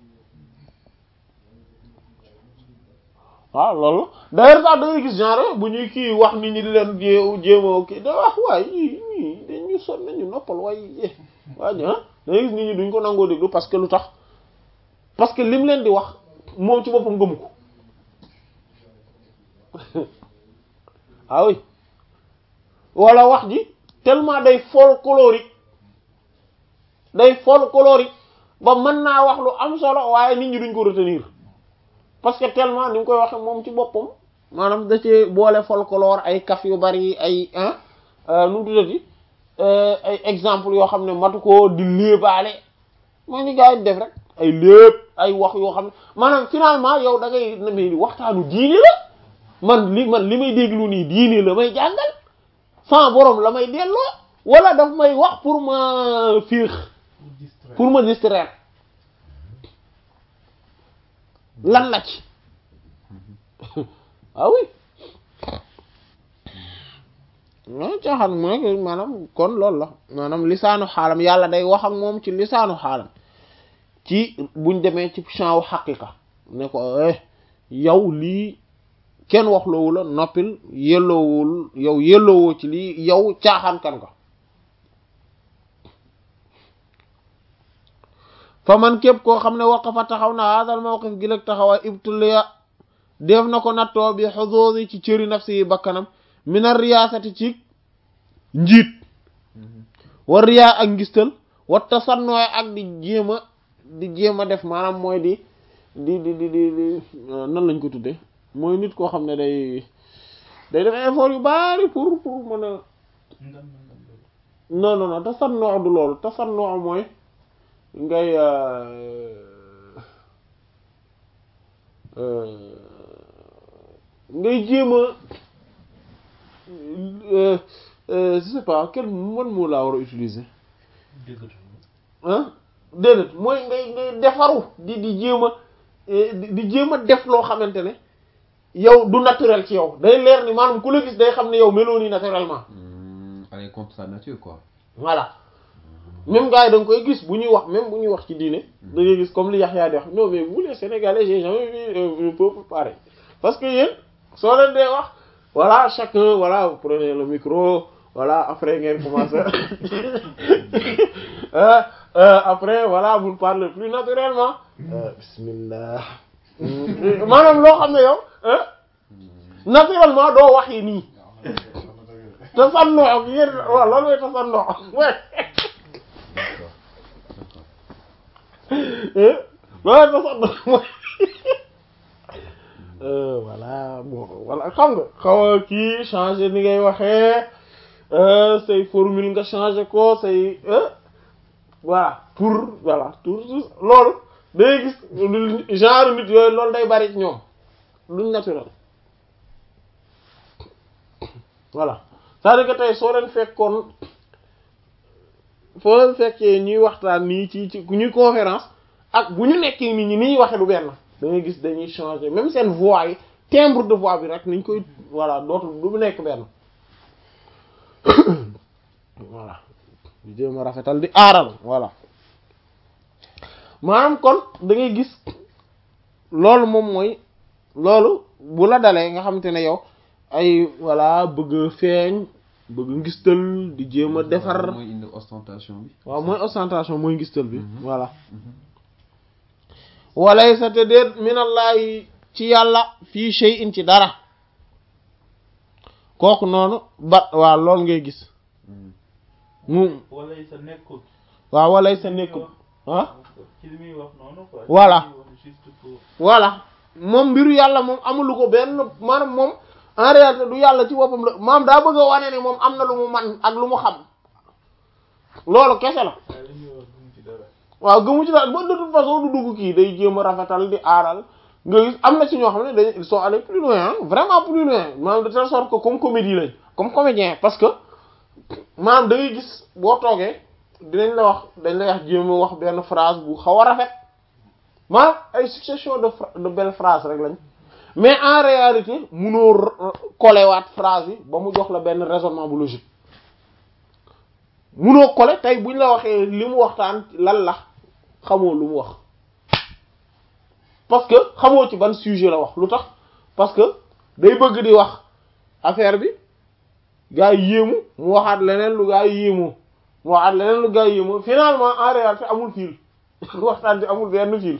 waaw loolu d'ailleurs sax da ngay gis genre bu ñuy kii wax nit ñi di leen jé jéemoo kii da wax waay ñii ñii dañu sonn nañu noppal waaye waaye ah da ngay gis nit ñi duñ ko nangoo déglu parce que lu tax parce que lim leen di wax moom ci boppam gëmu ko ah oui wala wax ji tellement day folklorique day folklorique ba mën naa wax lu am solo waaye nit ñi duñ ko retenir parce que tellement ni mu koy waxe moom ci boppam maanaam da ci boole folklore ay kaf yu bari ay ah nu mu tuddati ay exemple yoo xam ne matu ko di léebaale moo ñu gars yi def rek ay léeb ay wax yoo xam ne maanaam finalement yow da ngay ne waxtaanu diine la man li man li may déglu nii diine la may jàngal sans borom la may delloo wala daf may wax pour ma fiix pour ma distraire lan la ci ah oui non caaxaan mooy maanaam kon loolu la maanaam lisaanu xaalam yàlla day wax ak moom ci lisaanu xaalam ci buñ demee ci champ wu xaqiqa ne ko eh yow lii kenn wax loowu la noppil yelloowul yow yelloowoo ci lii yow caaxaan kan ko fa man képp koo xam ne waqafa taxaw na hadal mawqif gi lëg taxawaay ibtuliya def na ko nattoo bi xuduudi ci cëri nafsi yi bakkanam mina riyaasati ci njiit wa riyaa ak ngistal wa tasannooy ak di jéem a di jéem a def maanaam mooy di di di di di nan lañ ko tudde mooy nit koo xam ne day day def effort yu bari pour pour mën a non non non tasannoo du loolu tasannoo mooy ngay ngay jéem a je sais pas quel man moo laa war a utiliser ah déedéet mooy ngay ngay defaru di di jéem a di jéem a def loo xamante ne yow du naturel ci yow day leer ni maanaam ku la gis day xam ne yow meloo nii naturellement. aller contre sa nature quoi. voilà même gars yi da nga koy gis bu ñuy wax même bu ñuy wax ci diine. da ngay gis comme li Yaxya di wax non mais vous les Sénégalais j'ai jamais vu un peuple pareil parce que yéen soo leen dee wax voilà chacun voilà vous prenez le micro voilà après ngeen commencé euh, euh, après voilà vous parlez plus naturellement. Euh, bismillah maanaam loo xam ne yow naturellement doo wax yi nii tasannoo ak yéen waaw loolu mooy tasannoo loolu tax sax mooy voilà bon voilà xam nga xaw a kii changer ni ngay waxee say formule nga changer ko say voilà pour voilà tout loolu day gis genre nit yooyu loolu day bari ci ñoom luñ naturel voilà c'est-à-dire que tey soo leen fekkoon foo leen fekkee ñuy waxtaan nii ci ci ñuy conférence ak bu ñu nekkee nit ñi ni ñuy waxee lu benn da ngay gis dañuy changer même seen voix yi timbre de voix bi rek niñ koy voilà dootul du nekk benn voilà di jéem a rafetal di aaral voilà maanaam kon da ngay gis loolu moom mooy loolu bu la dalee nga xamante ne yow ay voilà bëgg feeñ bëgg ngistal di jéem a defar mooy indi ostentation bi. waaw mooy ostentation mooy ngistal bi voilà walay sa te déet minallahi ci yàlla fii shay'in ci dara kooku noonu ba waaw loolu ngay gis mu walay sa nekkul waaw walay sa nekkul ah ci li muy wax noonu quoi. voilà juste pour voilà moom mbiru yàlla moom amulu ko benn maanaam moom en réalité du yàlla ci boppam la maam daa bëgg a wane ne moom am na lu mu man ak lu mu xam loolu kese la li ñuy wax duñ ci dara. waaw gëmu ci daal ba de toute façon du dugg kii day jéem a rafetal di aaral nga gis am na ci ñoo xam ne dañ ils sont allés plus loin vraiment plus loin maanaam de telle sorte que comme comédie lañ comme comédien parce que maanaam da ngay gis boo toogee dinañ la wax dañ lay wax jéem a wax benn phrase bu xaw a rafet maanaam ay succession de de belles phrases rek lañ mais en réalité munoo coller phrase yi ba mu jox la benn raisonnement bu logique munoo coller tey buñ la waxee li mu waxtaan lan la xamoo lu mu wax parce que xamoo ci ban sujet la wax lu tax parce que day bëgg di wax affaire bi gaa yi yéemu mu waxaat leneen lu gaa yi yéemoo mu waxaat leneen lu gaa yi yéemoo finalement en réalité amul fil waxtaan bi amul benn fil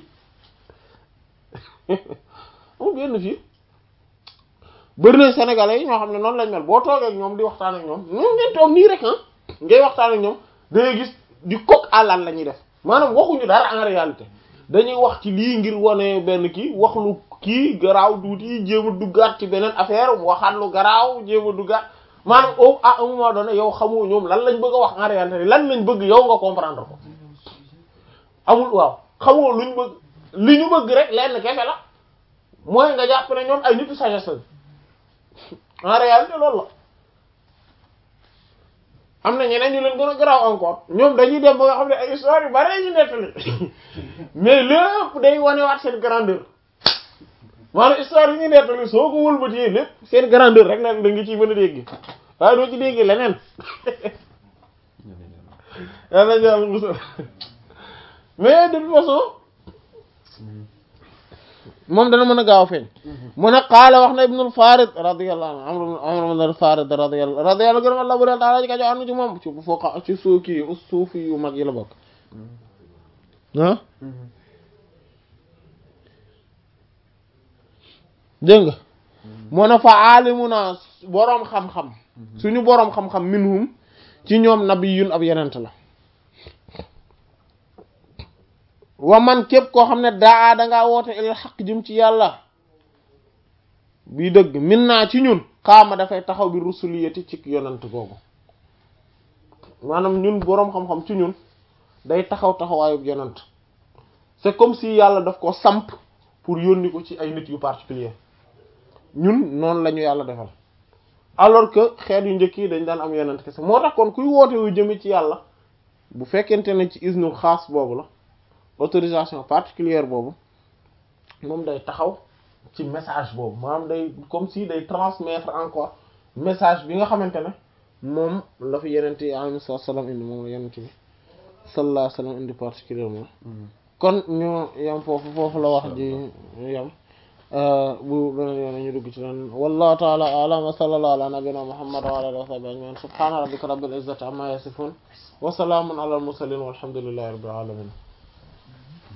amul benn fil bëri na sénégalais yi ñoo xam ne noonu lañ mel boo toogee ak ñoom di waxtaan ak ñoom ñoom ngeen toog nii rek ah ngay waxtaan ak ñoom dangay gis di coq à l'âne la ñuy def maanaam waxuñu dara en réalité dañuy wax ci lii ngir wane benn kii wax lu kii garaaw tuuti jéem a duggaat ci beneen affaire waxaat lu garaaw jéem a duggaat maanaam au à un moment donné yow xamoo ñoom lan lañ bëgg a wax en réalité lan lañ bëgg yow nga comprendre ko amul waaw xamoo luñ bëgg li ñu bëgg rek lenn kese la mooy nga jàpp ne ñoom ay nitu sagesse la en réalité loolu la am na ñeneen ñu leen gën a garaaw encore ñoom dañuy dem ba nga xam ne ay histoire yu bari ñu nettali mais lépp day wanewaat seen grandeur maanaam histoire yi ñu nettali soo ko wëlbatee lépp seen grandeur rek la da nga ciy mën a dégg waaye doo ci dégg leneen yàlla jàll musal mais de toute façon moom dana mën a gaaw a feeñ mu ne qaala wax na ibnul Farid radiyallahu anhu Amr ibnul Farid radiyallahu radiyallahu gërëm Allah bu dee taala ji ka jox anu ci moom ci fooqa ci suuki suufi yu mag yi la bokk ah dégg nga moo ne fa alimuna boroom xam-xam suñu boroom xam-xam minhum ci ñoom nabiyun ab yenent la wa man képp koo xam ne daa dangaa woote ilal xaq jëm ci yàlla bii dëgg min naa ci ñun xaama dafay taxaw bi rusuliyati ci yonent googu maanaam ñun boroom xam-xam ci ñun day taxaw taxawaayub yonent c'est comme si yàlla daf ko samp pour yónni ko ci ay nit yu particulier ñun noonu la ñu yàlla defal alors que xeet yu njëkk yi dañ daan am yonent kese moo tax kon kuy woote wu jëme ci yàlla bu fekkente ne ci isnu xaas boobu la autorisation particulière boobu moom day taxaw ci message boobu maanaam day comme si day transmettre encore message bi nga xamante ne moom la fi yenente yi alayhi salaam indi moom la yenente bi sallallahu alayhi wa sallam indi particulièrement kon ñu yam foofu foofu la wax ji yam bu beneen yoon ñu dugg ci leen wallahu ta'ala a'lam wa sallallahu ala nabiyyina muhammad wa ala alihi wa sahbihi ajma'in subhana rabbika rabbil izzati amma yasifun wa salamun ala al mursalin walhamdulillahi rabbil alamin